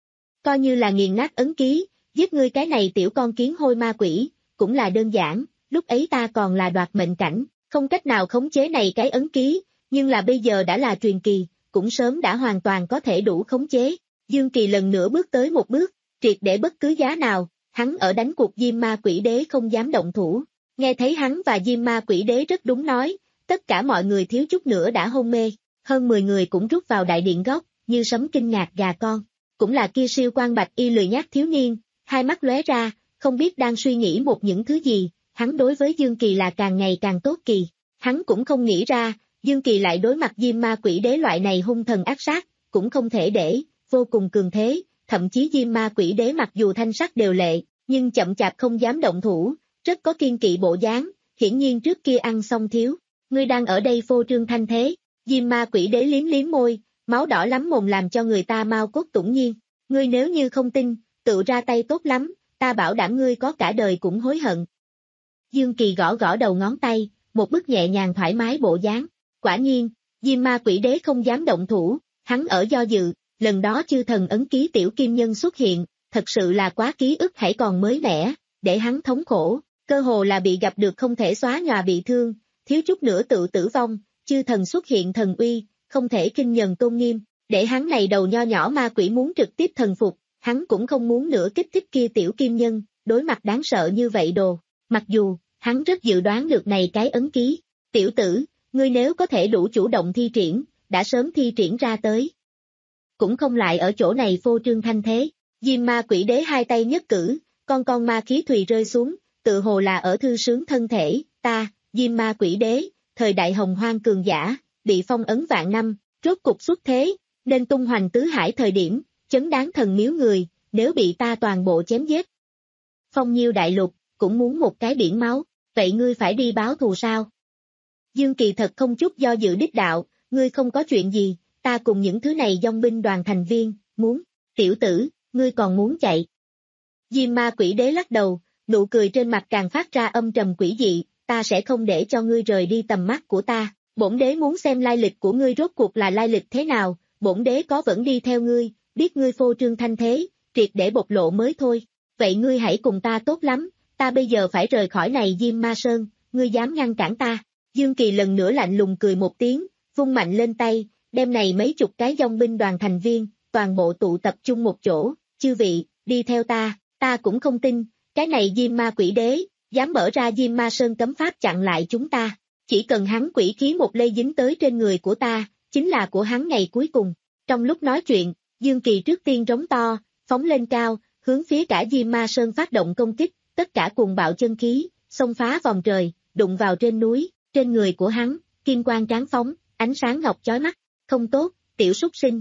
Coi như là nghiền nát ấn ký, giết ngươi cái này tiểu con kiến hôi ma quỷ, cũng là đơn giản, lúc ấy ta còn là đoạt mệnh cảnh, không cách nào khống chế này cái ấn ký, nhưng là bây giờ đã là truyền kỳ, cũng sớm đã hoàn toàn có thể đủ khống chế. Dương Kỳ lần nữa bước tới một bước, triệt để bất cứ giá nào, hắn ở đánh cuộc Diêm Ma Quỷ Đế không dám động thủ. Nghe thấy hắn và Diêm Ma Quỷ Đế rất đúng nói, tất cả mọi người thiếu chút nữa đã hôn mê, hơn mười người cũng rút vào đại điện góc, như sấm kinh ngạc gà con. Cũng là kia siêu quan bạch y lười nhác thiếu niên, hai mắt lóe ra, không biết đang suy nghĩ một những thứ gì, hắn đối với Dương Kỳ là càng ngày càng tốt kỳ. Hắn cũng không nghĩ ra, Dương Kỳ lại đối mặt Diêm Ma Quỷ Đế loại này hung thần ác sát, cũng không thể để, vô cùng cường thế, thậm chí Diêm Ma Quỷ Đế mặc dù thanh sắc đều lệ, nhưng chậm chạp không dám động thủ, rất có kiên kỵ bộ dáng, hiển nhiên trước kia ăn xong thiếu. Ngươi đang ở đây phô trương thanh thế, Diêm Ma Quỷ Đế liếm liếm môi, máu đỏ lắm mồm làm cho người ta mau cốt tủng nhiên. Ngươi nếu như không tin, tự ra tay tốt lắm, ta bảo đảm ngươi có cả đời cũng hối hận. Dương Kỳ gõ gõ đầu ngón tay, một bức nhẹ nhàng thoải mái bộ dáng. Quả nhiên, Diêm Ma Quỷ Đế không dám động thủ, hắn ở do dự, lần đó chư thần ấn ký tiểu kim nhân xuất hiện, thật sự là quá ký ức hãy còn mới mẻ, để hắn thống khổ, cơ hồ là bị gặp được không thể xóa nhòa bị thương, thiếu chút nữa tự tử vong, chư thần xuất hiện thần uy, không thể kinh nhờn tôn nghiêm, để hắn này đầu nho nhỏ ma quỷ muốn trực tiếp thần phục, hắn cũng không muốn nữa kích thích kia tiểu kim nhân, đối mặt đáng sợ như vậy đồ, mặc dù, hắn rất dự đoán được này cái ấn ký, tiểu tử, ngươi nếu có thể đủ chủ động thi triển, đã sớm thi triển ra tới. Cũng không lại ở chỗ này phô trương thanh thế, Diêm Ma Quỷ Đế hai tay nhất cử, con con ma khí thùy rơi xuống, tự hồ là ở thư sướng thân thể, ta, Diêm Ma Quỷ Đế, thời đại hồng hoang cường giả, bị phong ấn vạn năm, rốt cục xuất thế, nên tung hoành tứ hải thời điểm, chấn đáng thần miếu người, nếu bị ta toàn bộ chém giết. Phong nhiêu đại lục, cũng muốn một cái biển máu, vậy ngươi phải đi báo thù sao? Dương Kỳ thật không chút do dự đích đạo, ngươi không có chuyện gì, ta cùng những thứ này dòng binh đoàn thành viên, muốn, tiểu tử, ngươi còn muốn chạy. Diêm Ma Quỷ Đế lắc đầu, nụ cười trên mặt càng phát ra âm trầm quỷ dị, ta sẽ không để cho ngươi rời đi tầm mắt của ta, bổn đế muốn xem lai lịch của ngươi rốt cuộc là lai lịch thế nào, bổn đế có vẫn đi theo ngươi, biết ngươi phô trương thanh thế, triệt để bộc lộ mới thôi, vậy ngươi hãy cùng ta tốt lắm, ta bây giờ phải rời khỏi này Diêm Ma Sơn, ngươi dám ngăn cản ta. Dương Kỳ lần nữa lạnh lùng cười một tiếng, vung mạnh lên tay, đem này mấy chục cái dòng binh đoàn thành viên, toàn bộ tụ tập trung một chỗ, chư vị, đi theo ta, ta cũng không tin, cái này Diêm Ma Quỷ Đế, dám mở ra Diêm Ma Sơn cấm pháp chặn lại chúng ta, chỉ cần hắn quỷ khí một lây dính tới trên người của ta, chính là của hắn ngày cuối cùng. Trong lúc nói chuyện, Dương Kỳ trước tiên rống to, phóng lên cao, hướng phía cả Diêm Ma Sơn phát động công kích, tất cả cuồng bạo chân khí, xông phá vòng trời, đụng vào trên núi, trên người của hắn, kim quang tráng phóng, ánh sáng ngọc chói mắt, không tốt, tiểu súc sinh.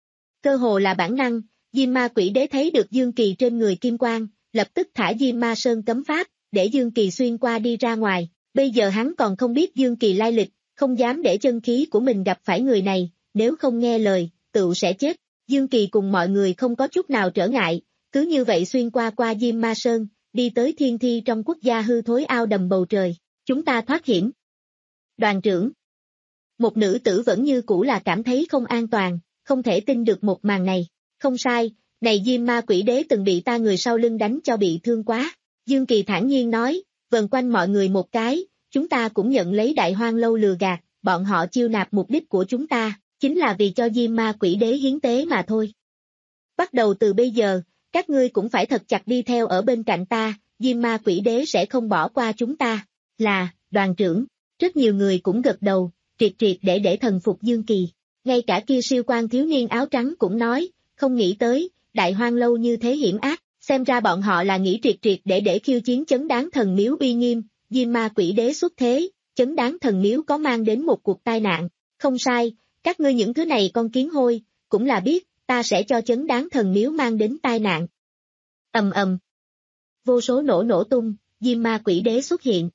Cơ hồ là bản năng, Diêm Ma Quỷ Đế thấy được Dương Kỳ trên người kim quang, lập tức thả Diêm Ma Sơn cấm pháp, để Dương Kỳ xuyên qua đi ra ngoài, bây giờ hắn còn không biết Dương Kỳ lai lịch, không dám để chân khí của mình gặp phải người này, nếu không nghe lời, tựu sẽ chết. Dương Kỳ cùng mọi người không có chút nào trở ngại, cứ như vậy xuyên qua qua Diêm Ma Sơn, đi tới thiên thi trong quốc gia hư thối ao đầm bầu trời, chúng ta thoát hiểm. Đoàn trưởng. Một nữ tử vẫn như cũ là cảm thấy không an toàn, không thể tin được một màn này, không sai, này Diêm Ma Quỷ Đế từng bị ta người sau lưng đánh cho bị thương quá. Dương Kỳ thản nhiên nói, vần quanh mọi người một cái, chúng ta cũng nhận lấy Đại Hoang Lâu lừa gạt, bọn họ chiêu nạp mục đích của chúng ta, chính là vì cho Diêm Ma Quỷ Đế hiến tế mà thôi. Bắt đầu từ bây giờ, các ngươi cũng phải thật chặt đi theo ở bên cạnh ta, Diêm Ma Quỷ Đế sẽ không bỏ qua chúng ta, là, đoàn trưởng, rất nhiều người cũng gật đầu, triệt triệt để để thần phục Dương Kỳ, ngay cả kia siêu quan thiếu niên áo trắng cũng nói, không nghĩ tới, Đại Hoang Lâu như thế hiểm ác, xem ra bọn họ là nghĩ triệt triệt để để khiêu chiến chấn đáng thần miếu uy nghiêm, Diêm Ma Quỷ Đế xuất thế, chấn đáng thần miếu có mang đến một cuộc tai nạn, không sai, các ngươi những thứ này con kiến hôi, cũng là biết, ta sẽ cho chấn đáng thần miếu mang đến tai nạn. Ầm ầm. Vô số nổ nổ tung, Diêm Ma Quỷ Đế xuất hiện.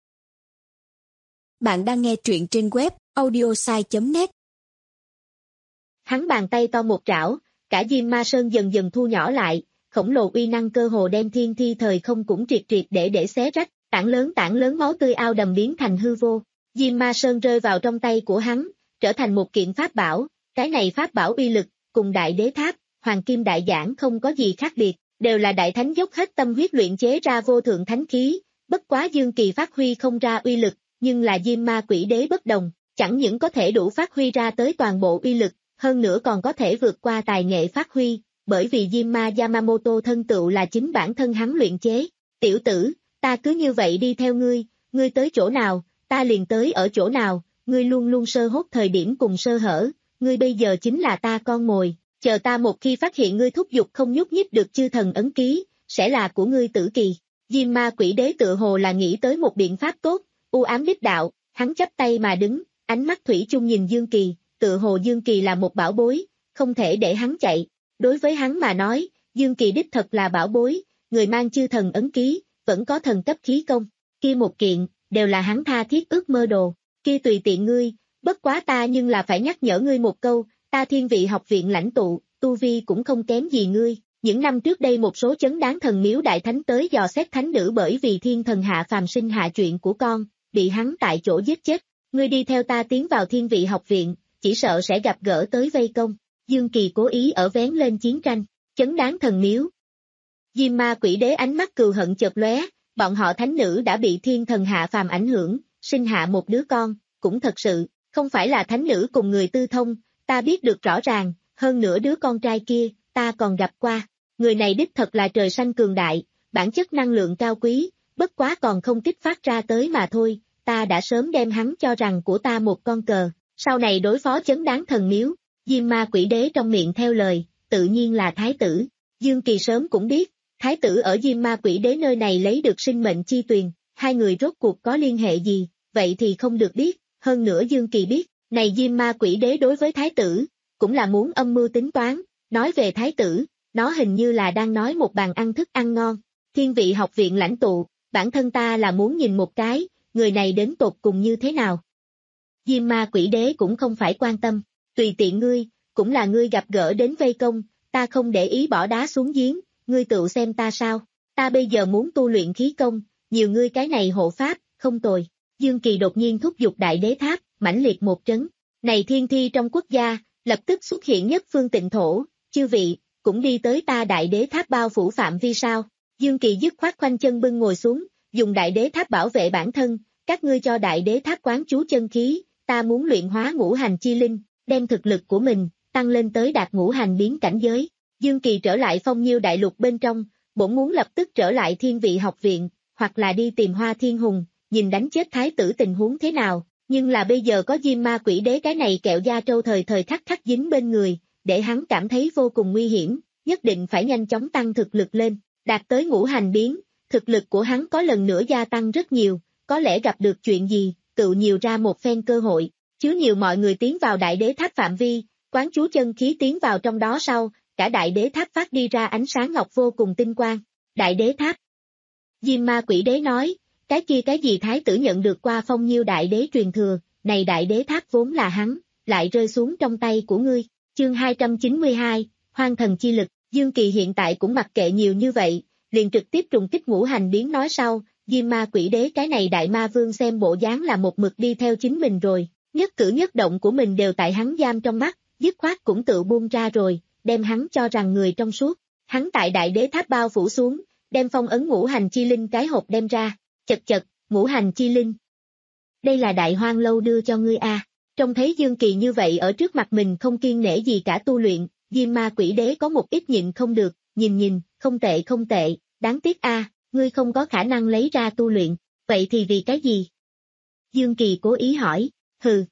Bạn đang nghe truyện trên web audiosai chấm net. Hắn bàn tay to một trảo, cả Diêm Ma Sơn dần dần thu nhỏ lại, khổng lồ uy năng cơ hồ đem thiên thi thời không cũng triệt triệt để để xé rách, tảng lớn tảng lớn máu tươi ao đầm biến thành hư vô. Diêm Ma Sơn rơi vào trong tay của hắn, trở thành một kiện pháp bảo, cái này pháp bảo uy lực, cùng Đại Đế Tháp, Hoàng Kim Đại Giảng không có gì khác biệt, đều là đại thánh dốc hết tâm huyết luyện chế ra vô thượng thánh khí, bất quá Dương Kỳ phát huy không ra uy lực, nhưng là Diêm Ma Quỷ Đế bất đồng, chẳng những có thể đủ phát huy ra tới toàn bộ uy lực, hơn nữa còn có thể vượt qua tài nghệ phát huy, bởi vì Diêm Ma Yamamoto thân tựu là chính bản thân hắn luyện chế. Tiểu tử, ta cứ như vậy đi theo ngươi, ngươi tới chỗ nào, ta liền tới ở chỗ nào, ngươi luôn luôn sơ hốt thời điểm cùng sơ hở, ngươi bây giờ chính là ta con mồi, chờ ta một khi phát hiện ngươi thúc giục không nhúc nhích được chư thần ấn ký, sẽ là của ngươi tử kỳ. Diêm Ma Quỷ Đế tựa hồ là nghĩ tới một biện pháp tốt, u ám đích đạo, hắn chắp tay mà đứng, ánh mắt thủy chung nhìn Dương Kỳ, tựa hồ Dương Kỳ là một bảo bối, không thể để hắn chạy. Đối với hắn mà nói, Dương Kỳ đích thật là bảo bối, người mang chư thần ấn ký, vẫn có thần cấp khí công, kia một kiện, đều là hắn tha thiết ước mơ đồ, kia tùy tiện ngươi, bất quá ta nhưng là phải nhắc nhở ngươi một câu, ta Thiên Vị học viện lãnh tụ, tu vi cũng không kém gì ngươi, những năm trước đây một số chấn đáng thần miếu đại thánh tới dò xét thánh nữ bởi vì thiên thần hạ phàm sinh hạ chuyện của con, bị hắn tại chỗ giết chết, ngươi đi theo ta tiến vào Thiên Vị học viện, chỉ sợ sẽ gặp gỡ tới vây công. Dương Kỳ cố ý ở vén lên chiến tranh, chấn đáng thần miếu. Diêm Ma Quỷ Đế ánh mắt cừu hận chợt lóe, bọn họ thánh nữ đã bị thiên thần hạ phàm ảnh hưởng, sinh hạ một đứa con, cũng thật sự, không phải là thánh nữ cùng người tư thông, ta biết được rõ ràng, hơn nữa đứa con trai kia, ta còn gặp qua, người này đích thật là trời xanh cường đại, bản chất năng lượng cao quý, bất quá còn không kích phát ra tới mà thôi, ta đã sớm đem hắn cho rằng của ta một con cờ, sau này đối phó chấn đáng thần miếu. Diêm Ma Quỷ Đế trong miệng theo lời, tự nhiên là Thái tử. Dương Kỳ sớm cũng biết, Thái tử ở Diêm Ma Quỷ Đế nơi này lấy được sinh mệnh chi tuyền, hai người rốt cuộc có liên hệ gì, vậy thì không được biết, hơn nữa Dương Kỳ biết, này Diêm Ma Quỷ Đế đối với Thái tử, cũng là muốn âm mưu tính toán, nói về Thái tử, nó hình như là đang nói một bàn ăn thức ăn ngon, Thiên Vị học viện lãnh tụ, bản thân ta là muốn nhìn một cái, người này đến tột cùng như thế nào. Diêm Ma Quỷ Đế cũng không phải quan tâm. Tùy tiện ngươi, cũng là ngươi gặp gỡ đến vây công, ta không để ý bỏ đá xuống giếng, ngươi tự xem ta sao, ta bây giờ muốn tu luyện khí công, nhiều ngươi cái này hộ pháp, không tồi. Dương Kỳ đột nhiên thúc giục Đại Đế Tháp, mãnh liệt một trấn, này thiên thi trong quốc gia, lập tức xuất hiện nhất phương tịnh thổ, chư vị, cũng đi tới ta Đại Đế Tháp bao phủ phạm vi sao. Dương Kỳ dứt khoát khoanh chân bưng ngồi xuống, dùng Đại Đế Tháp bảo vệ bản thân, các ngươi cho Đại Đế Tháp quán chú chân khí, ta muốn luyện hóa ngũ hành chi linh. Đem thực lực của mình, tăng lên tới đạt ngũ hành biến cảnh giới. Dương Kỳ trở lại Phong Nhiêu đại lục bên trong, bổn muốn lập tức trở lại Thiên Vị học viện, hoặc là đi tìm Hoa Thiên Hùng, nhìn đánh chết thái tử tình huống thế nào, nhưng là bây giờ có Diêm Ma Quỷ Đế cái này kẹo da trâu thời thời khắc khắc dính bên người, để hắn cảm thấy vô cùng nguy hiểm, nhất định phải nhanh chóng tăng thực lực lên, đạt tới ngũ hành biến, thực lực của hắn có lần nữa gia tăng rất nhiều, có lẽ gặp được chuyện gì, cựu nhiều ra một phen cơ hội. Chứa nhiều mọi người tiến vào Đại Đế Tháp phạm vi, quán chú chân khí tiến vào trong đó sau, cả Đại Đế Tháp phát đi ra ánh sáng ngọc vô cùng tinh quang. Đại Đế Tháp. Diêm Ma Quỷ Đế nói, cái kia cái gì thái tử nhận được qua Phong Nhiêu Đại Đế truyền thừa, này Đại Đế Tháp vốn là hắn, lại rơi xuống trong tay của ngươi. Chương hai trăm chín mươi hai, Hoang thần chi lực, Dương Kỳ hiện tại cũng mặc kệ nhiều như vậy, liền trực tiếp trùng kích ngũ hành biến nói sau, Diêm Ma Quỷ Đế cái này đại ma vương xem bộ dáng là một mực đi theo chính mình rồi. Nhất cử nhất động của mình đều tại hắn giam trong mắt, dứt khoát cũng tự buông ra rồi, đem hắn cho rằng người trong suốt. Hắn tại Đại Đế Tháp bao phủ xuống, đem phong ấn ngũ hành chi linh cái hộp đem ra, chật chật, ngũ hành chi linh. Đây là Đại Hoang Lâu đưa cho ngươi a. À. Trông thấy Dương Kỳ như vậy ở trước mặt mình không kiêng nể gì cả tu luyện, Diêm Ma Quỷ Đế có một ít nhịn không được, nhìn nhìn, không tệ không tệ, đáng tiếc a, à, ngươi không có khả năng lấy ra tu luyện, vậy thì vì cái gì? Dương Kỳ cố ý hỏi. Hừ.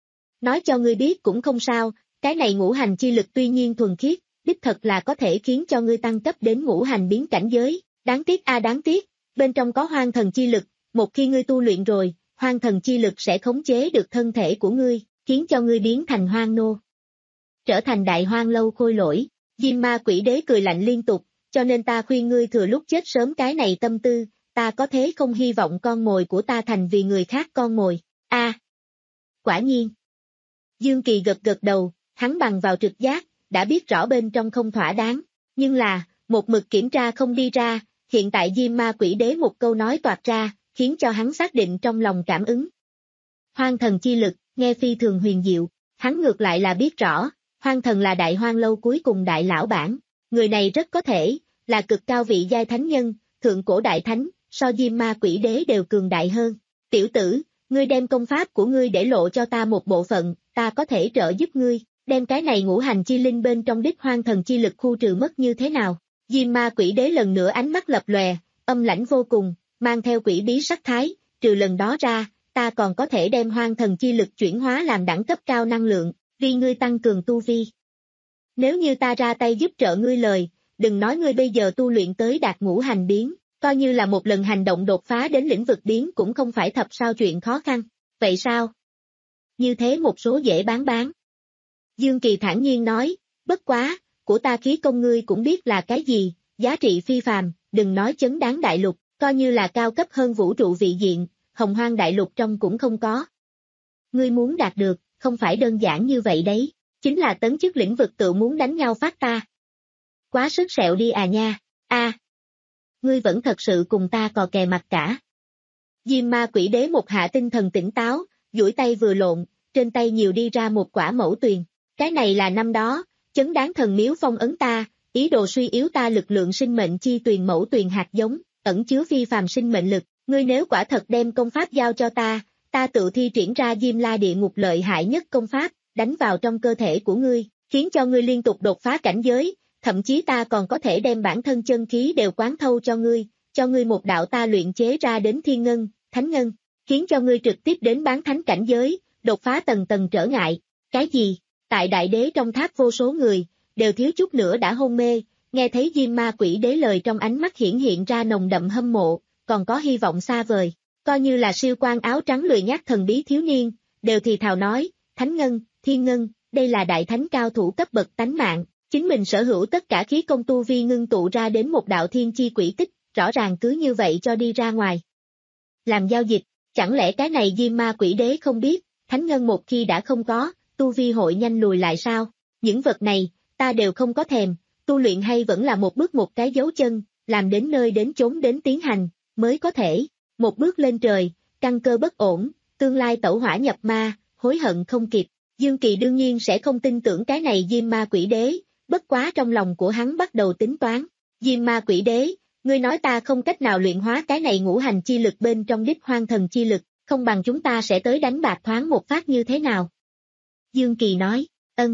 Nói cho ngươi biết cũng không sao, cái này ngũ hành chi lực tuy nhiên thuần khiết, đích thật là có thể khiến cho ngươi tăng cấp đến ngũ hành biến cảnh giới, đáng tiếc a à đáng tiếc, bên trong có hoang thần chi lực, một khi ngươi tu luyện rồi, hoang thần chi lực sẽ khống chế được thân thể của ngươi, khiến cho ngươi biến thành hoang nô. trở thành đại hoang lâu khôi lỗi. Diêm ma quỷ đế cười lạnh liên tục, cho nên ta khuyên ngươi thừa lúc chết sớm cái này tâm tư, ta có thế không hy vọng con mồi của ta thành vì người khác con mồi. A, à, quả nhiên. Dương Kỳ gật gật đầu, hắn bằng vào trực giác, đã biết rõ bên trong không thỏa đáng, nhưng là, một mực kiểm tra không đi ra, hiện tại Diêm ma quỷ đế một câu nói toạc ra, khiến cho hắn xác định trong lòng cảm ứng. Hoang thần chi lực, nghe phi thường huyền diệu, hắn ngược lại là biết rõ, hoang thần là đại hoang lâu cuối cùng đại lão bản, người này rất có thể, là cực cao vị giai thánh nhân, thượng cổ đại thánh, so Diêm ma quỷ đế đều cường đại hơn. Tiểu tử, ngươi đem công pháp của ngươi để lộ cho ta một bộ phận, ta có thể trợ giúp ngươi, đem cái này ngũ hành chi linh bên trong đích hoang thần chi lực khu trừ mất như thế nào? Diêm ma quỷ đế lần nữa ánh mắt lập lòe, âm lãnh vô cùng, mang theo quỷ bí sắc thái, trừ lần đó ra, ta còn có thể đem hoang thần chi lực chuyển hóa làm đẳng cấp cao năng lượng, vì ngươi tăng cường tu vi. Nếu như ta ra tay giúp trợ ngươi lời, đừng nói ngươi bây giờ tu luyện tới đạt ngũ hành biến, coi như là một lần hành động đột phá đến lĩnh vực biến cũng không phải thập sao chuyện khó khăn. Vậy sao? Như thế một số dễ bán bán. Dương Kỳ thản nhiên nói, bất quá, của ta khí công ngươi cũng biết là cái gì, giá trị phi phàm, đừng nói chấn đáng đại lục, coi như là cao cấp hơn vũ trụ vị diện, hồng hoang đại lục trong cũng không có. Ngươi muốn đạt được, không phải đơn giản như vậy đấy, chính là tấn chức lĩnh vực tự muốn đánh nhau phát ta. Quá sức sẹo đi à nha, a, à, ngươi vẫn thật sự cùng ta cò kè mặt cả. Diêm ma quỷ đế một hạ tinh thần tỉnh táo, duỗi tay vừa lộn, trên tay nhiều đi ra một quả mẫu tuyền, cái này là năm đó, chấn đáng thần miếu phong ấn ta, ý đồ suy yếu ta lực lượng sinh mệnh chi tuyền mẫu tuyền hạt giống, ẩn chứa phi phàm sinh mệnh lực, ngươi nếu quả thật đem công pháp giao cho ta, ta tự thi triển ra Diêm La địa ngục lợi hại nhất công pháp, đánh vào trong cơ thể của ngươi, khiến cho ngươi liên tục đột phá cảnh giới, thậm chí ta còn có thể đem bản thân chân khí đều quán thâu cho ngươi, cho ngươi một đạo ta luyện chế ra đến thiên ngân, thánh ngân, khiến cho ngươi trực tiếp đến bán thánh cảnh giới, đột phá tầng tầng trở ngại. Cái gì? Tại đại đế trong tháp vô số người, đều thiếu chút nữa đã hôn mê, nghe thấy Diêm ma quỷ đế lời trong ánh mắt hiển hiện ra nồng đậm hâm mộ, còn có hy vọng xa vời, coi như là siêu quan áo trắng lười nhác thần bí thiếu niên, đều thì thào nói, thánh ngân, thiên ngân, đây là đại thánh cao thủ cấp bậc tánh mạng, chính mình sở hữu tất cả khí công tu vi ngưng tụ ra đến một đạo thiên chi quỷ tích, rõ ràng cứ như vậy cho đi ra ngoài. Làm giao dịch, chẳng lẽ cái này Diêm ma quỷ đế không biết, thánh ngân một khi đã không có, tu vi hội nhanh lùi lại sao? Những vật này, ta đều không có thèm, tu luyện hay vẫn là một bước một cái dấu chân, làm đến nơi đến chốn đến tiến hành, mới có thể, một bước lên trời, căn cơ bất ổn, tương lai tẩu hỏa nhập ma, hối hận không kịp. Dương Kỳ đương nhiên sẽ không tin tưởng cái này Diêm ma quỷ đế, bất quá trong lòng của hắn bắt đầu tính toán. Diêm ma quỷ đế, ngươi nói ta không cách nào luyện hóa cái này ngũ hành chi lực bên trong đích hoang thần chi lực, không bằng chúng ta sẽ tới đánh bạc thoáng một phát như thế nào? Dương Kỳ nói, ân.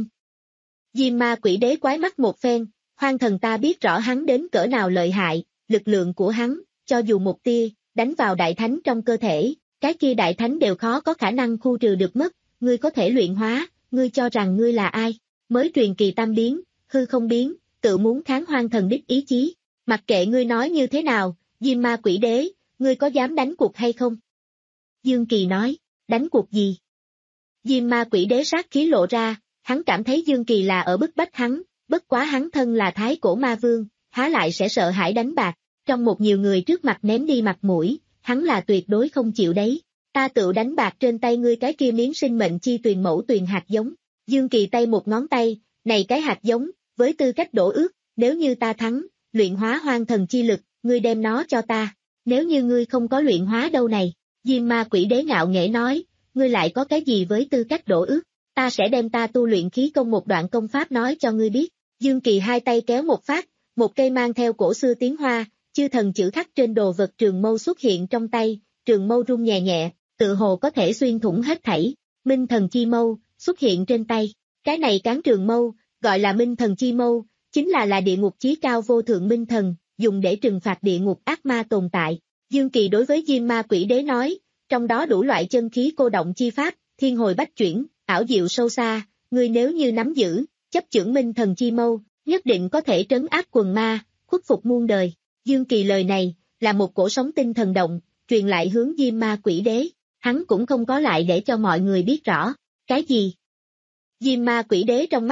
Diêm ma quỷ đế quái mắt một phen, hoang thần ta biết rõ hắn đến cỡ nào lợi hại, lực lượng của hắn, cho dù một tia, đánh vào đại thánh trong cơ thể, cái kia đại thánh đều khó có khả năng khu trừ được mất, ngươi có thể luyện hóa, ngươi cho rằng ngươi là ai, mới truyền kỳ tam biến, hư không biến, tự muốn kháng hoang thần đích ý chí, mặc kệ ngươi nói như thế nào, Diêm ma quỷ đế, ngươi có dám đánh cuộc hay không? Dương Kỳ nói, đánh cuộc gì? Diêm ma quỷ đế sát khí lộ ra, hắn cảm thấy Dương Kỳ là ở bức bách hắn, bất quá hắn thân là thái cổ ma vương, há lại sẽ sợ hãi đánh bạc, trong một nhiều người trước mặt ném đi mặt mũi, hắn là tuyệt đối không chịu đấy, ta tự đánh bạc trên tay ngươi cái kia miếng sinh mệnh chi tuyền mẫu tuyền hạt giống. Dương Kỳ tay một ngón tay, này cái hạt giống, với tư cách đổ ước, nếu như ta thắng, luyện hóa hoang thần chi lực, ngươi đem nó cho ta, nếu như ngươi không có luyện hóa đâu này, Diêm ma quỷ đế ngạo nghễ nói, ngươi lại có cái gì với tư cách đổ ước, ta sẽ đem ta tu luyện khí công một đoạn công pháp nói cho ngươi biết. Dương Kỳ hai tay kéo một phát, một cây mang theo cổ xưa tiếng Hoa, chư thần chữ khắc trên đồ vật trường mâu xuất hiện trong tay, trường mâu rung nhẹ nhẹ, tự hồ có thể xuyên thủng hết thảy, minh thần chi mâu, xuất hiện trên tay, cái này cán trường mâu, gọi là minh thần chi mâu, chính là là địa ngục chí cao vô thượng minh thần, dùng để trừng phạt địa ngục ác ma tồn tại. Dương Kỳ đối với Diêm ma quỷ đế nói, trong đó đủ loại chân khí cô động chi pháp, thiên hồi bách chuyển, ảo diệu sâu xa, ngươi nếu như nắm giữ, chấp chưởng minh thần chi mâu, nhất định có thể trấn áp quần ma, khuất phục muôn đời. Dương Kỳ lời này, là một cổ sống tinh thần động, truyền lại hướng Diêm ma quỷ đế, hắn cũng không có lại để cho mọi người biết rõ, cái gì. Diêm ma quỷ đế trong mắt,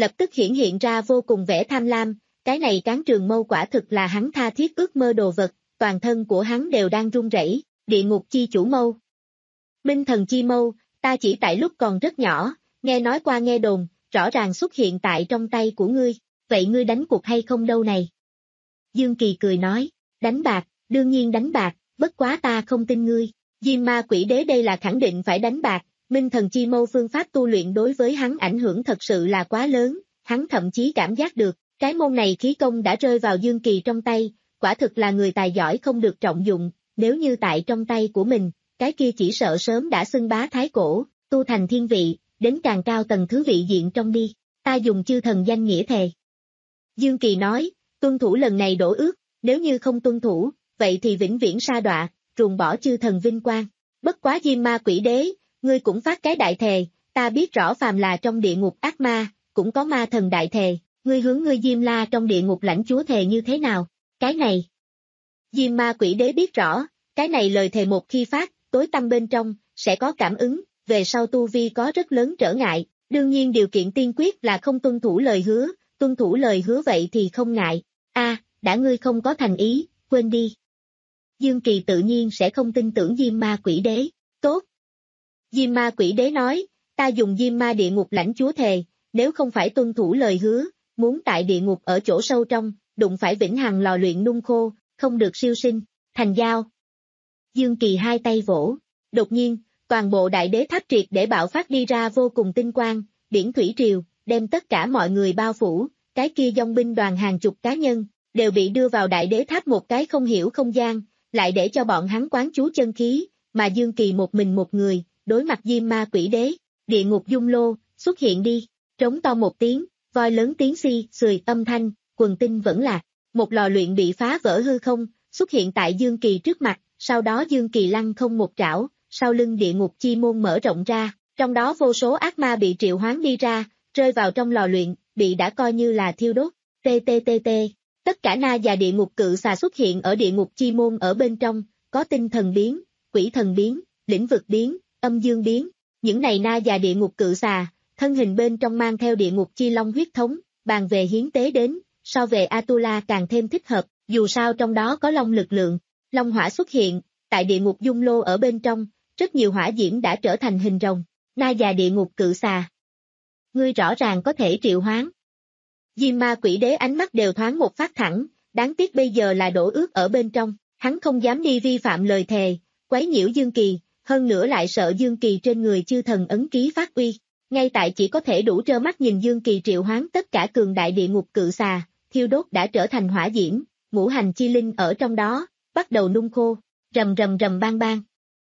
lập tức hiển hiện ra vô cùng vẻ tham lam, cái này cán trường mâu quả thực là hắn tha thiết ước mơ đồ vật, toàn thân của hắn đều đang run rẩy. Địa ngục chi chủ mâu. Minh thần chi mâu, ta chỉ tại lúc còn rất nhỏ, nghe nói qua nghe đồn, rõ ràng xuất hiện tại trong tay của ngươi, vậy ngươi đánh cuộc hay không đâu này? Dương Kỳ cười nói, đánh bạc, đương nhiên đánh bạc, bất quá ta không tin ngươi. Diêm ma quỷ đế đây là khẳng định phải đánh bạc, minh thần chi mâu phương pháp tu luyện đối với hắn ảnh hưởng thật sự là quá lớn, hắn thậm chí cảm giác được, cái môn này khí công đã rơi vào Dương Kỳ trong tay, quả thực là người tài giỏi không được trọng dụng, nếu như tại trong tay của mình, cái kia chỉ sợ sớm đã xưng bá thái cổ, tu thành thiên vị, đến càng cao tầng thứ vị diện trong đi, ta dùng chư thần danh nghĩa thề. Dương Kỳ nói, tuân thủ lần này đổ ước, nếu như không tuân thủ, vậy thì vĩnh viễn sa đọa, ruồng bỏ chư thần vinh quang. Bất quá Diêm ma quỷ đế, ngươi cũng phát cái đại thề, ta biết rõ phàm là trong địa ngục ác ma, cũng có ma thần đại thề, ngươi hướng ngươi Diêm La trong địa ngục lãnh chúa thề như thế nào? Cái này. Diêm ma quỷ đế biết rõ, cái này lời thề một khi phát, tối tăm bên trong, sẽ có cảm ứng, về sau tu vi có rất lớn trở ngại, đương nhiên điều kiện tiên quyết là không tuân thủ lời hứa, tuân thủ lời hứa vậy thì không ngại. A, đã ngươi không có thành ý, quên đi. Dương Kỳ tự nhiên sẽ không tin tưởng Diêm ma quỷ đế, tốt. Diêm ma quỷ đế nói, ta dùng Diêm ma địa ngục lãnh chúa thề, nếu không phải tuân thủ lời hứa, muốn tại địa ngục ở chỗ sâu trong, đụng phải vĩnh hằng lò luyện nung khô, không được siêu sinh, thành giao. Dương Kỳ hai tay vỗ, đột nhiên, toàn bộ đại đế tháp triệt để bạo phát đi ra vô cùng tinh quang, biển thủy triều, đem tất cả mọi người bao phủ, cái kia dòng binh đoàn hàng chục cá nhân, đều bị đưa vào đại đế tháp một cái không hiểu không gian, lại để cho bọn hắn quán chú chân khí, mà Dương Kỳ một mình một người, đối mặt Diêm ma quỷ đế, địa ngục dung lô, xuất hiện đi, trống to một tiếng, voi lớn tiếng xi, xười âm thanh, quần tinh vẫn lạc, một lò luyện bị phá vỡ hư không, xuất hiện tại Dương Kỳ trước mặt, sau đó Dương Kỳ lăng không một trảo, sau lưng địa ngục chi môn mở rộng ra, trong đó vô số ác ma bị triệu hoán đi ra, rơi vào trong lò luyện, bị đã coi như là thiêu đốt, ttt, tất cả na và địa ngục cự xà xuất hiện ở địa ngục chi môn ở bên trong, có tinh thần biến, quỷ thần biến, lĩnh vực biến, âm dương biến, những này na và địa ngục cự xà, thân hình bên trong mang theo địa ngục chi long huyết thống, bàn về hiến tế đến, so về Atula càng thêm thích hợp, dù sao trong đó có long lực lượng, long hỏa xuất hiện, tại địa ngục dung lô ở bên trong, rất nhiều hỏa diễm đã trở thành hình rồng, na và địa ngục cự xà. Ngươi rõ ràng có thể triệu hoán. Diêm ma quỷ đế ánh mắt đều thoáng một phát thẳng, đáng tiếc bây giờ là đổ ước ở bên trong, hắn không dám đi vi phạm lời thề, quấy nhiễu Dương Kỳ, hơn nữa lại sợ Dương Kỳ trên người chư thần ấn ký phát uy, ngay tại chỉ có thể đủ trơ mắt nhìn Dương Kỳ triệu hoán tất cả cường đại địa ngục cự xà, thiêu đốt đã trở thành hỏa diễm, ngũ hành chi linh ở trong đó, bắt đầu nung khô, rầm rầm rầm bang bang.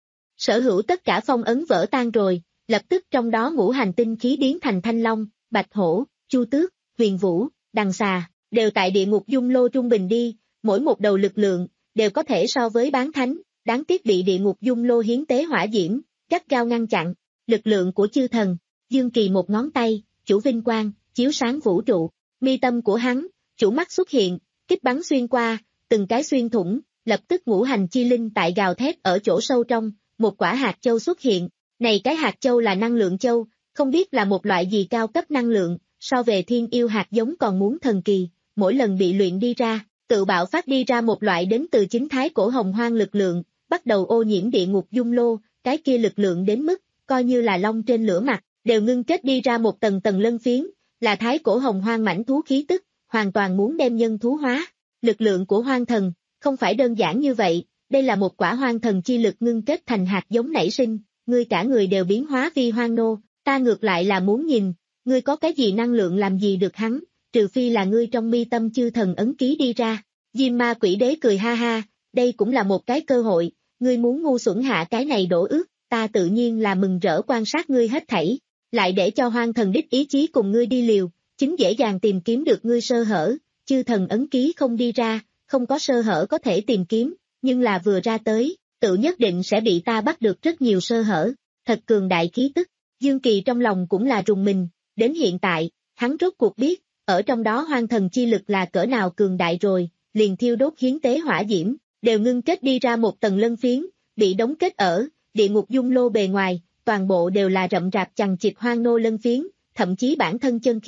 Sở hữu tất cả phong ấn vỡ tan rồi, lập tức trong đó ngũ hành tinh khí biến thành thanh long, bạch hổ, chu tước, huyền vũ, đằng xà, đều tại địa ngục dung lô trung bình đi, mỗi một đầu lực lượng, đều có thể so với bán thánh, đáng tiếc bị địa ngục dung lô hiến tế hỏa diễm, gắt gao ngăn chặn, lực lượng của chư thần, Dương Kỳ một ngón tay, chủ vinh quang, chiếu sáng vũ trụ, mi tâm của hắn, chủ mắt xuất hiện, kích bắn xuyên qua, từng cái xuyên thủng, lập tức ngũ hành chi linh tại gào thét ở chỗ sâu trong, một quả hạt châu xuất hiện, này cái hạt châu là năng lượng châu, không biết là một loại gì cao cấp năng lượng, so về thiên yêu hạt giống còn muốn thần kỳ, mỗi lần bị luyện đi ra, tự bạo phát đi ra một loại đến từ chính thái cổ hồng hoang lực lượng, bắt đầu ô nhiễm địa ngục dung lô, cái kia lực lượng đến mức, coi như là long trên lửa mặt, đều ngưng kết đi ra một tầng tầng lân phiến, là thái cổ hồng hoang mãnh thú khí tức, hoàn toàn muốn đem nhân thú hóa. Lực lượng của hoang thần, không phải đơn giản như vậy, đây là một quả hoang thần chi lực ngưng kết thành hạt giống nảy sinh, ngươi cả người đều biến hóa vi hoang nô, ta ngược lại là muốn nhìn, ngươi có cái gì năng lượng làm gì được hắn, trừ phi là ngươi trong mi tâm chư thần ấn ký đi ra. Diêm ma quỷ đế cười ha ha, đây cũng là một cái cơ hội, ngươi muốn ngu xuẩn hạ cái này đổ ước, ta tự nhiên là mừng rỡ quan sát ngươi hết thảy, lại để cho hoang thần đích ý chí cùng ngươi đi liều, chính dễ dàng tìm kiếm được ngươi sơ hở, chư thần ấn ký không đi ra, không có sơ hở có thể tìm kiếm, nhưng là vừa ra tới, tự nhất định sẽ bị ta bắt được rất nhiều sơ hở, thật cường đại khí tức, Dương Kỳ trong lòng cũng là rùng mình, đến hiện tại, hắn rốt cuộc biết, ở trong đó hoang thần chi lực là cỡ nào cường đại rồi, liền thiêu đốt hiến tế hỏa diễm, đều ngưng kết đi ra một tầng lân phiến, bị đóng kết ở, địa ngục dung lô bề ngoài, toàn bộ đều là rậm rạp chằng chịt hoang nô lân phiến, thậm chí bản thân chân khí,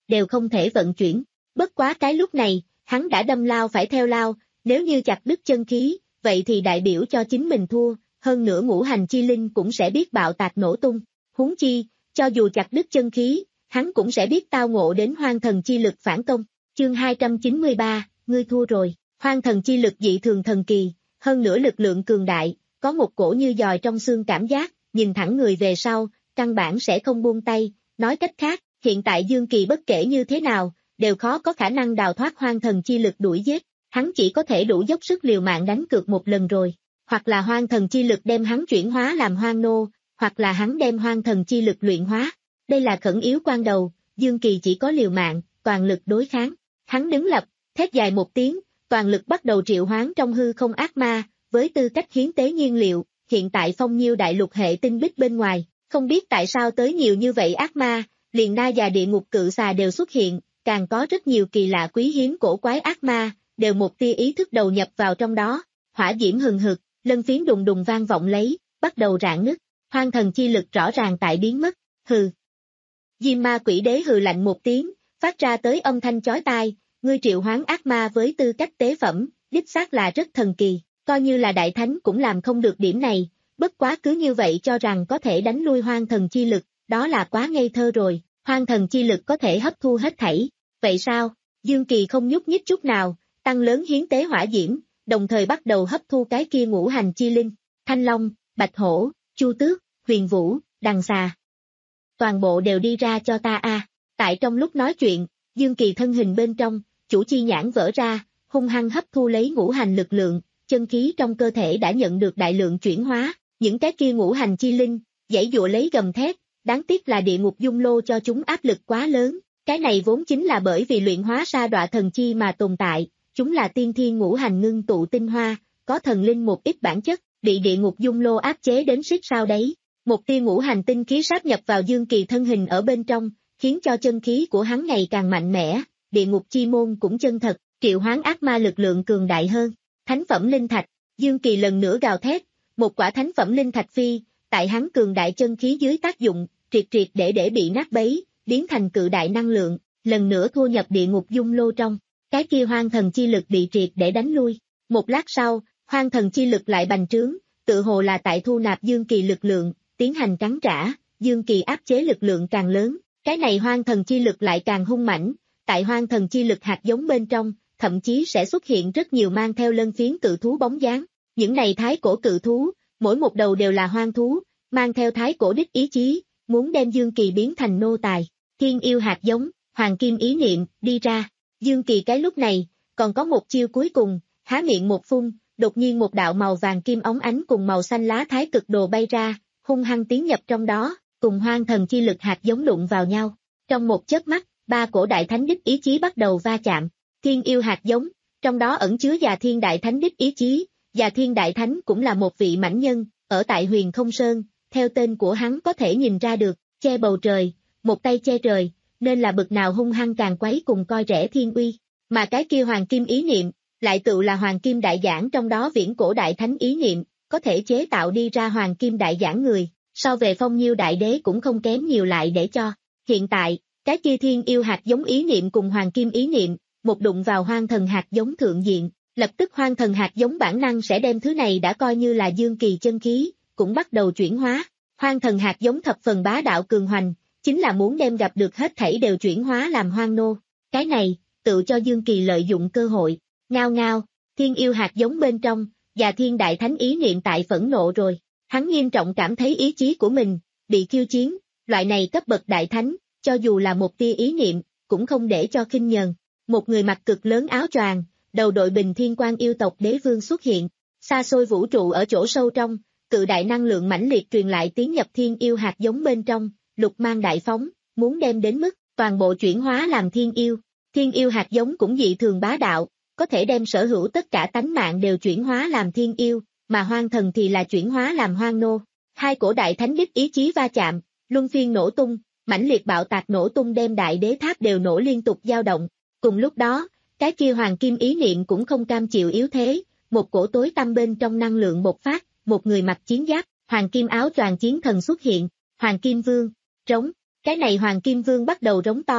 đều không thể vận chuyển. Bất quá cái lúc này, hắn đã đâm lao phải theo lao, nếu như chặt đứt chân khí, vậy thì đại biểu cho chính mình thua, hơn nữa ngũ hành chi linh cũng sẽ biết bạo tạc nổ tung. Huống chi, cho dù chặt đứt chân khí, hắn cũng sẽ biết tao ngộ đến hoang thần chi lực phản công. Chương hai trăm chín mươi ba, ngươi thua rồi. Hoang thần chi lực dị thường thần kỳ, hơn nữa lực lượng cường đại, có một cổ như dòi trong xương cảm giác, nhìn thẳng người về sau, căn bản sẽ không buông tay. Nói cách khác, hiện tại Dương Kỳ bất kể như thế nào, đều khó có khả năng đào thoát hoang thần chi lực đuổi giết, hắn chỉ có thể đủ dốc sức liều mạng đánh cược một lần rồi, hoặc là hoang thần chi lực đem hắn chuyển hóa làm hoang nô, hoặc là hắn đem hoang thần chi lực luyện hóa. Đây là khẩn yếu quan đầu, Dương Kỳ chỉ có liều mạng, toàn lực đối kháng. Hắn đứng lập, thét dài một tiếng, toàn lực bắt đầu triệu hoán trong hư không ác ma, với tư cách hiến tế nhiên liệu, hiện tại phong nhiêu đại lục hệ tinh bích bên ngoài, không biết tại sao tới nhiều như vậy ác ma, liền na và địa ngục cự xà đều xuất hiện, càng có rất nhiều kỳ lạ quý hiếm cổ quái ác ma, đều một tia ý thức đầu nhập vào trong đó, hỏa diễm hừng hực, lân phiến đùng đùng vang vọng lấy, bắt đầu rạn nứt, hoang thần chi lực rõ ràng tại biến mất, hừ. Diêm ma quỷ đế hừ lạnh một tiếng, phát ra tới âm thanh chói tai, ngươi triệu hoán ác ma với tư cách tế phẩm, đích xác là rất thần kỳ, coi như là đại thánh cũng làm không được điểm này, bất quá cứ như vậy cho rằng có thể đánh lui hoang thần chi lực, đó là quá ngây thơ rồi, hoang thần chi lực có thể hấp thu hết thảy, vậy sao? Dương Kỳ không nhúc nhích chút nào, tăng lớn hiến tế hỏa diễm, đồng thời bắt đầu hấp thu cái kia ngũ hành chi linh, Thanh Long, Bạch Hổ, Chu Tước, Huyền Vũ, Đằng Xà. Toàn bộ đều đi ra cho ta a. Tại trong lúc nói chuyện, Dương Kỳ thân hình bên trong, chủ chi nhãn vỡ ra, hung hăng hấp thu lấy ngũ hành lực lượng, chân khí trong cơ thể đã nhận được đại lượng chuyển hóa, những cái kia ngũ hành chi linh, giãy giụa lấy gầm thét, đáng tiếc là địa ngục dung lô cho chúng áp lực quá lớn, cái này vốn chính là bởi vì luyện hóa sa đọa thần chi mà tồn tại, chúng là tiên thiên ngũ hành ngưng tụ tinh hoa, có thần linh một ít bản chất, bị địa ngục dung lô áp chế đến siết sao đấy. Một tia ngũ hành tinh khí sáp nhập vào Dương Kỳ thân hình ở bên trong, khiến cho chân khí của hắn ngày càng mạnh mẽ, địa ngục chi môn cũng chân thật, triệu hoán ác ma lực lượng cường đại hơn. Thánh phẩm linh thạch, Dương Kỳ lần nữa gào thét, một quả thánh phẩm linh thạch phi, tại hắn cường đại chân khí dưới tác dụng, triệt triệt để để bị nát bấy, biến thành cự đại năng lượng, lần nữa thua nhập địa ngục dung lô trong, cái kia hoang thần chi lực bị triệt để đánh lui. Một lát sau, hoang thần chi lực lại bành trướng, tự hồ là tại thu nạp Dương Kỳ lực lượng, tiến hành cắn trả, Dương Kỳ áp chế lực lượng càng lớn, cái này hoang thần chi lực lại càng hung mãnh, tại hoang thần chi lực hạt giống bên trong, thậm chí sẽ xuất hiện rất nhiều mang theo lân phiến cự thú bóng dáng, những này thái cổ cự thú, mỗi một đầu đều là hoang thú, mang theo thái cổ đích ý chí, muốn đem Dương Kỳ biến thành nô tài, thiên yêu hạt giống, hoàng kim ý niệm, đi ra, Dương Kỳ cái lúc này, còn có một chiêu cuối cùng, há miệng một phun, đột nhiên một đạo màu vàng kim óng ánh cùng màu xanh lá thái cực đồ bay ra, hung hăng tiến nhập trong đó, cùng hoang thần chi lực hạt giống đụng vào nhau. Trong một chớp mắt, ba cổ đại thánh đích ý chí bắt đầu va chạm. Thiên yêu hạt giống, trong đó ẩn chứa Già Thiên Đại Thánh đích ý chí. Già Thiên Đại Thánh cũng là một vị mãnh nhân, ở tại Huyền Không Sơn, theo tên của hắn có thể nhìn ra được, che bầu trời, một tay che trời, nên là bực nào hung hăng càng quấy cùng coi rẻ thiên uy. Mà cái kia hoàng kim ý niệm, lại tự là hoàng kim đại giảng trong đó viễn cổ đại thánh ý niệm, có thể chế tạo đi ra hoàng kim đại giảng người, so về phong nhiêu đại đế cũng không kém nhiều lại để cho. Hiện tại, cái kia thiên yêu hạt giống ý niệm cùng hoàng kim ý niệm, một đụng vào hoang thần hạt giống thượng diện, lập tức hoang thần hạt giống bản năng sẽ đem thứ này đã coi như là Dương Kỳ chân khí, cũng bắt đầu chuyển hóa. Hoang thần hạt giống thập phần bá đạo cường hoành, chính là muốn đem gặp được hết thảy đều chuyển hóa làm hoang nô. Cái này, tự cho Dương Kỳ lợi dụng cơ hội. Ngao ngao, thiên yêu hạt giống bên trong, Già Thiên Đại Thánh ý niệm tại phẫn nộ rồi. Hắn nghiêm trọng cảm thấy ý chí của mình bị khiêu chiến, loại này cấp bậc đại thánh, cho dù là một tia ý niệm, cũng không để cho khinh nhờn. Một người mặc cực lớn áo choàng, đầu đội bình thiên quan yêu tộc đế vương xuất hiện, xa xôi vũ trụ ở chỗ sâu trong, cự đại năng lượng mãnh liệt truyền lại tiến nhập thiên yêu hạt giống bên trong, lục mang đại phóng, muốn đem đến mức toàn bộ chuyển hóa làm thiên yêu. Thiên yêu hạt giống cũng dị thường bá đạo, có thể đem sở hữu tất cả tánh mạng đều chuyển hóa làm thiên yêu, mà hoang thần thì là chuyển hóa làm hoang nô. Hai cổ đại thánh đích ý chí va chạm, luân phiên nổ tung, mãnh liệt bạo tạc nổ tung đem đại đế tháp đều nổ liên tục dao động. Cùng lúc đó, cái kia hoàng kim ý niệm cũng không cam chịu yếu thế, một cổ tối tăm bên trong năng lượng bộc phát, một người mặc chiến giáp, hoàng kim áo choàng chiến thần xuất hiện, Hoàng Kim Vương, trống, cái này Hoàng Kim Vương bắt đầu rống to,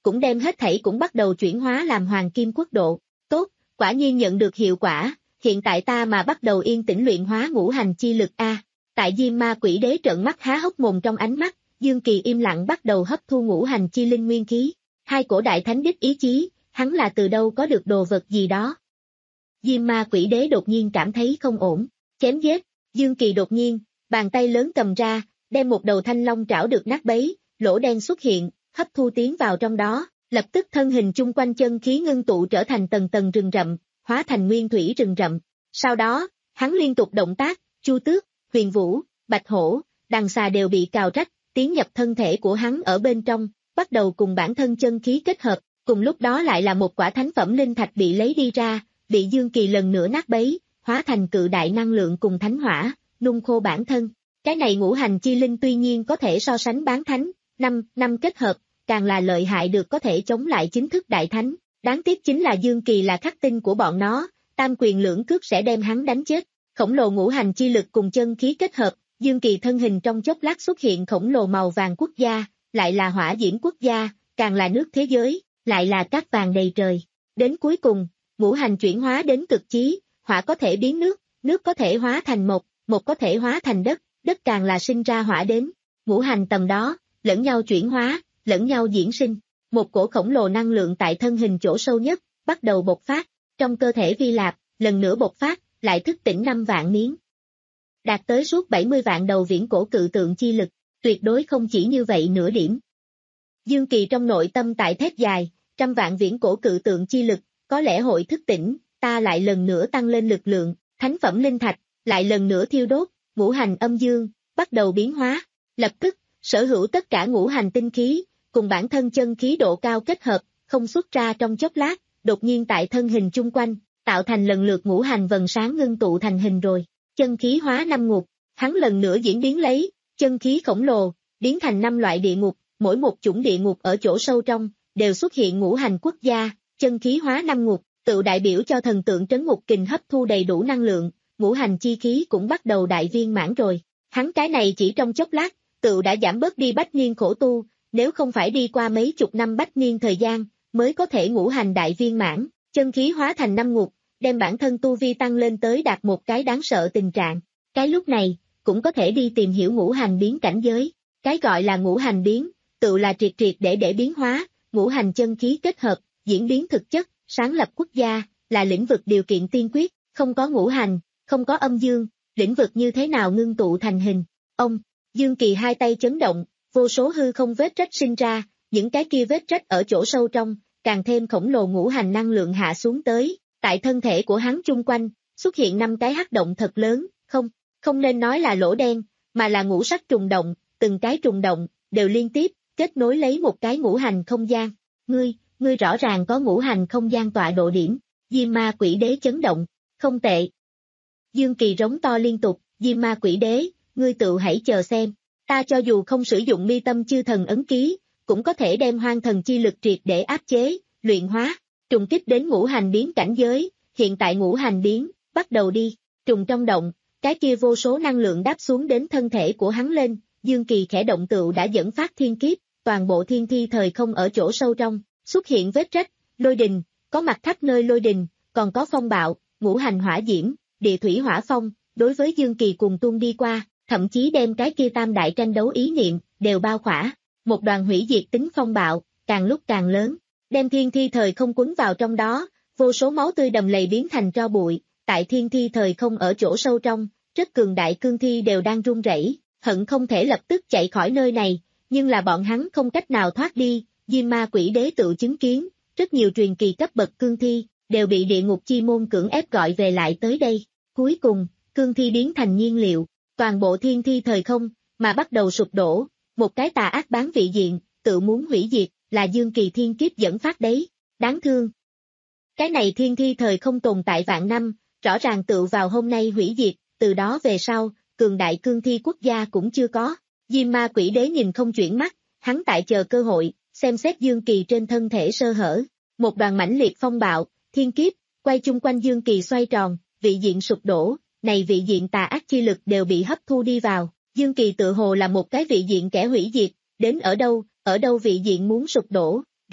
cũng đem hết thảy cũng bắt đầu chuyển hóa làm hoàng kim quốc độ. Tốt, quả nhiên nhận được hiệu quả, hiện tại ta mà bắt đầu yên tĩnh luyện hóa ngũ hành chi lực a. Tại Diêm Ma Quỷ Đế trợn mắt há hốc mồm trong ánh mắt, Dương Kỳ im lặng bắt đầu hấp thu ngũ hành chi linh nguyên khí. Hai cổ đại thánh đích ý chí, hắn là từ đâu có được đồ vật gì đó. Diêm Ma Quỷ Đế đột nhiên cảm thấy không ổn, chém giết. Dương Kỳ đột nhiên, bàn tay lớn cầm ra, đem một đầu thanh long trảo được nát bấy, lỗ đen xuất hiện, hấp thu tiến vào trong đó, lập tức thân hình chung quanh chân khí ngưng tụ trở thành tầng tầng rừng rậm, hóa thành nguyên thủy rừng rậm. Sau đó, hắn liên tục động tác, Chu Tước, Huyền Vũ, Bạch Hổ, Đằng Xà đều bị cào rách, tiến nhập thân thể của hắn ở bên trong, bắt đầu cùng bản thân chân khí kết hợp, cùng lúc đó lại là một quả thánh phẩm linh thạch bị lấy đi ra, bị Dương Kỳ lần nữa nát bấy, hóa thành cự đại năng lượng cùng thánh hỏa, nung khô bản thân. Cái này ngũ hành chi linh tuy nhiên có thể so sánh bán thánh, năm năm kết hợp, càng là lợi hại được có thể chống lại chính thức đại thánh. Đáng tiếc chính là Dương Kỳ là khắc tinh của bọn nó, tam quyền lưỡng cước sẽ đem hắn đánh chết. Khổng lồ ngũ hành chi lực cùng chân khí kết hợp, Dương Kỳ thân hình trong chốc lát xuất hiện khổng lồ màu vàng quốc gia, lại là hỏa diễm quốc gia, càng là nước thế giới, lại là cát vàng đầy trời. Đến cuối cùng, ngũ hành chuyển hóa đến cực chí, hỏa có thể biến nước, nước có thể hóa thành mộc, mộc có thể hóa thành đất, đất càng là sinh ra hỏa đến. Ngũ hành tầm đó, lẫn nhau chuyển hóa, lẫn nhau diễn sinh. Một cổ khổng lồ năng lượng tại thân hình chỗ sâu nhất, bắt đầu bộc phát, trong cơ thể Vi Lạp, lần nữa bộc phát, lại thức tỉnh năm vạn miếng. Đạt tới suốt bảy mươi vạn đầu viễn cổ cự tượng chi lực, tuyệt đối không chỉ như vậy nửa điểm. Dương Kỳ trong nội tâm tại thét dài, trăm vạn viễn cổ cự tượng chi lực, có lẽ hội thức tỉnh, ta lại lần nữa tăng lên lực lượng, thánh phẩm linh thạch, lại lần nữa thiêu đốt, ngũ hành âm dương, bắt đầu biến hóa, lập tức, sở hữu tất cả ngũ hành tinh khí, cùng bản thân chân khí độ cao kết hợp, không xuất ra trong chốc lát, đột nhiên tại thân hình chung quanh, tạo thành lần lượt ngũ hành vần sáng ngưng tụ thành hình rồi, chân khí hóa năm ngục, hắn lần nữa diễn biến lấy, chân khí khổng lồ, biến thành năm loại địa ngục, mỗi một chủng địa ngục ở chỗ sâu trong, đều xuất hiện ngũ hành quốc gia, chân khí hóa năm ngục, tự đại biểu cho thần tượng trấn ngục kình hấp thu đầy đủ năng lượng, ngũ hành chi khí cũng bắt đầu đại viên mãn rồi, hắn cái này chỉ trong chốc lát, tự đã giảm bớt đi bách niên khổ tu, nếu không phải đi qua mấy chục năm bách niên thời gian, mới có thể ngũ hành đại viên mãn, chân khí hóa thành năm ngục, đem bản thân tu vi tăng lên tới đạt một cái đáng sợ tình trạng. Cái lúc này, cũng có thể đi tìm hiểu ngũ hành biến cảnh giới. Cái gọi là ngũ hành biến, tự là triệt triệt để để biến hóa, ngũ hành chân khí kết hợp, diễn biến thực chất, sáng lập quốc gia, là lĩnh vực điều kiện tiên quyết, không có ngũ hành, không có âm dương, lĩnh vực như thế nào ngưng tụ thành hình. Ông, Dương Kỳ hai tay chấn động, vô số hư không vết rách sinh ra, những cái kia vết rách ở chỗ sâu trong, càng thêm khổng lồ ngũ hành năng lượng hạ xuống tới, tại thân thể của hắn chung quanh, xuất hiện năm cái hắc động thật lớn, không, không nên nói là lỗ đen, mà là ngũ sắc trùng động, từng cái trùng động, đều liên tiếp, kết nối lấy một cái ngũ hành không gian. Ngươi, ngươi rõ ràng có ngũ hành không gian tọa độ điểm, Diêm Ma Quỷ Đế chấn động, không tệ. Dương Kỳ rống to liên tục, Diêm Ma Quỷ Đế, ngươi tự hãy chờ xem, ta cho dù không sử dụng mi tâm chư thần ấn ký, cũng có thể đem hoang thần chi lực triệt để áp chế, luyện hóa, trùng kích đến ngũ hành biến cảnh giới, hiện tại ngũ hành biến, bắt đầu đi, trùng trong động, cái kia vô số năng lượng đáp xuống đến thân thể của hắn lên, Dương Kỳ khẽ động tựu đã dẫn phát thiên kiếp, toàn bộ thiên thi thời không ở chỗ sâu trong, xuất hiện vết rách, lôi đình, có mặt khắp nơi lôi đình, còn có phong bạo, ngũ hành hỏa diễm, địa thủy hỏa phong, đối với Dương Kỳ cùng tuôn đi qua, thậm chí đem cái kia tam đại tranh đấu ý niệm, đều bao khỏa, một đoàn hủy diệt tính phong bạo, càng lúc càng lớn, đem thiên thi thời không quấn vào trong đó, vô số máu tươi đầm lầy biến thành tro bụi, tại thiên thi thời không ở chỗ sâu trong, rất cường đại cương thi đều đang run rẩy, hận không thể lập tức chạy khỏi nơi này, nhưng là bọn hắn không cách nào thoát đi, Diêm Ma Quỷ Đế tự chứng kiến, rất nhiều truyền kỳ cấp bậc cương thi, đều bị địa ngục chi môn cưỡng ép gọi về lại tới đây, cuối cùng, cương thi biến thành nhiên liệu, toàn bộ thiên thi thời không, mà bắt đầu sụp đổ, một cái tà ác bán vị diện, tự muốn hủy diệt, là Dương Kỳ thiên kiếp dẫn phát đấy, đáng thương. Cái này thiên thi thời không tồn tại vạn năm, rõ ràng tự vào hôm nay hủy diệt, từ đó về sau, cường đại cương thi quốc gia cũng chưa có. Diêm Ma Quỷ Đế nhìn không chuyển mắt, hắn tại chờ cơ hội, xem xét Dương Kỳ trên thân thể sơ hở. Một đoàn mãnh liệt phong bạo, thiên kiếp, quay chung quanh Dương Kỳ xoay tròn, vị diện sụp đổ, này vị diện tà ác chi lực đều bị hấp thu đi vào. Dương Kỳ tự hồ là một cái vị diện kẻ hủy diệt, đến ở đâu, ở đâu vị diện muốn sụp đổ,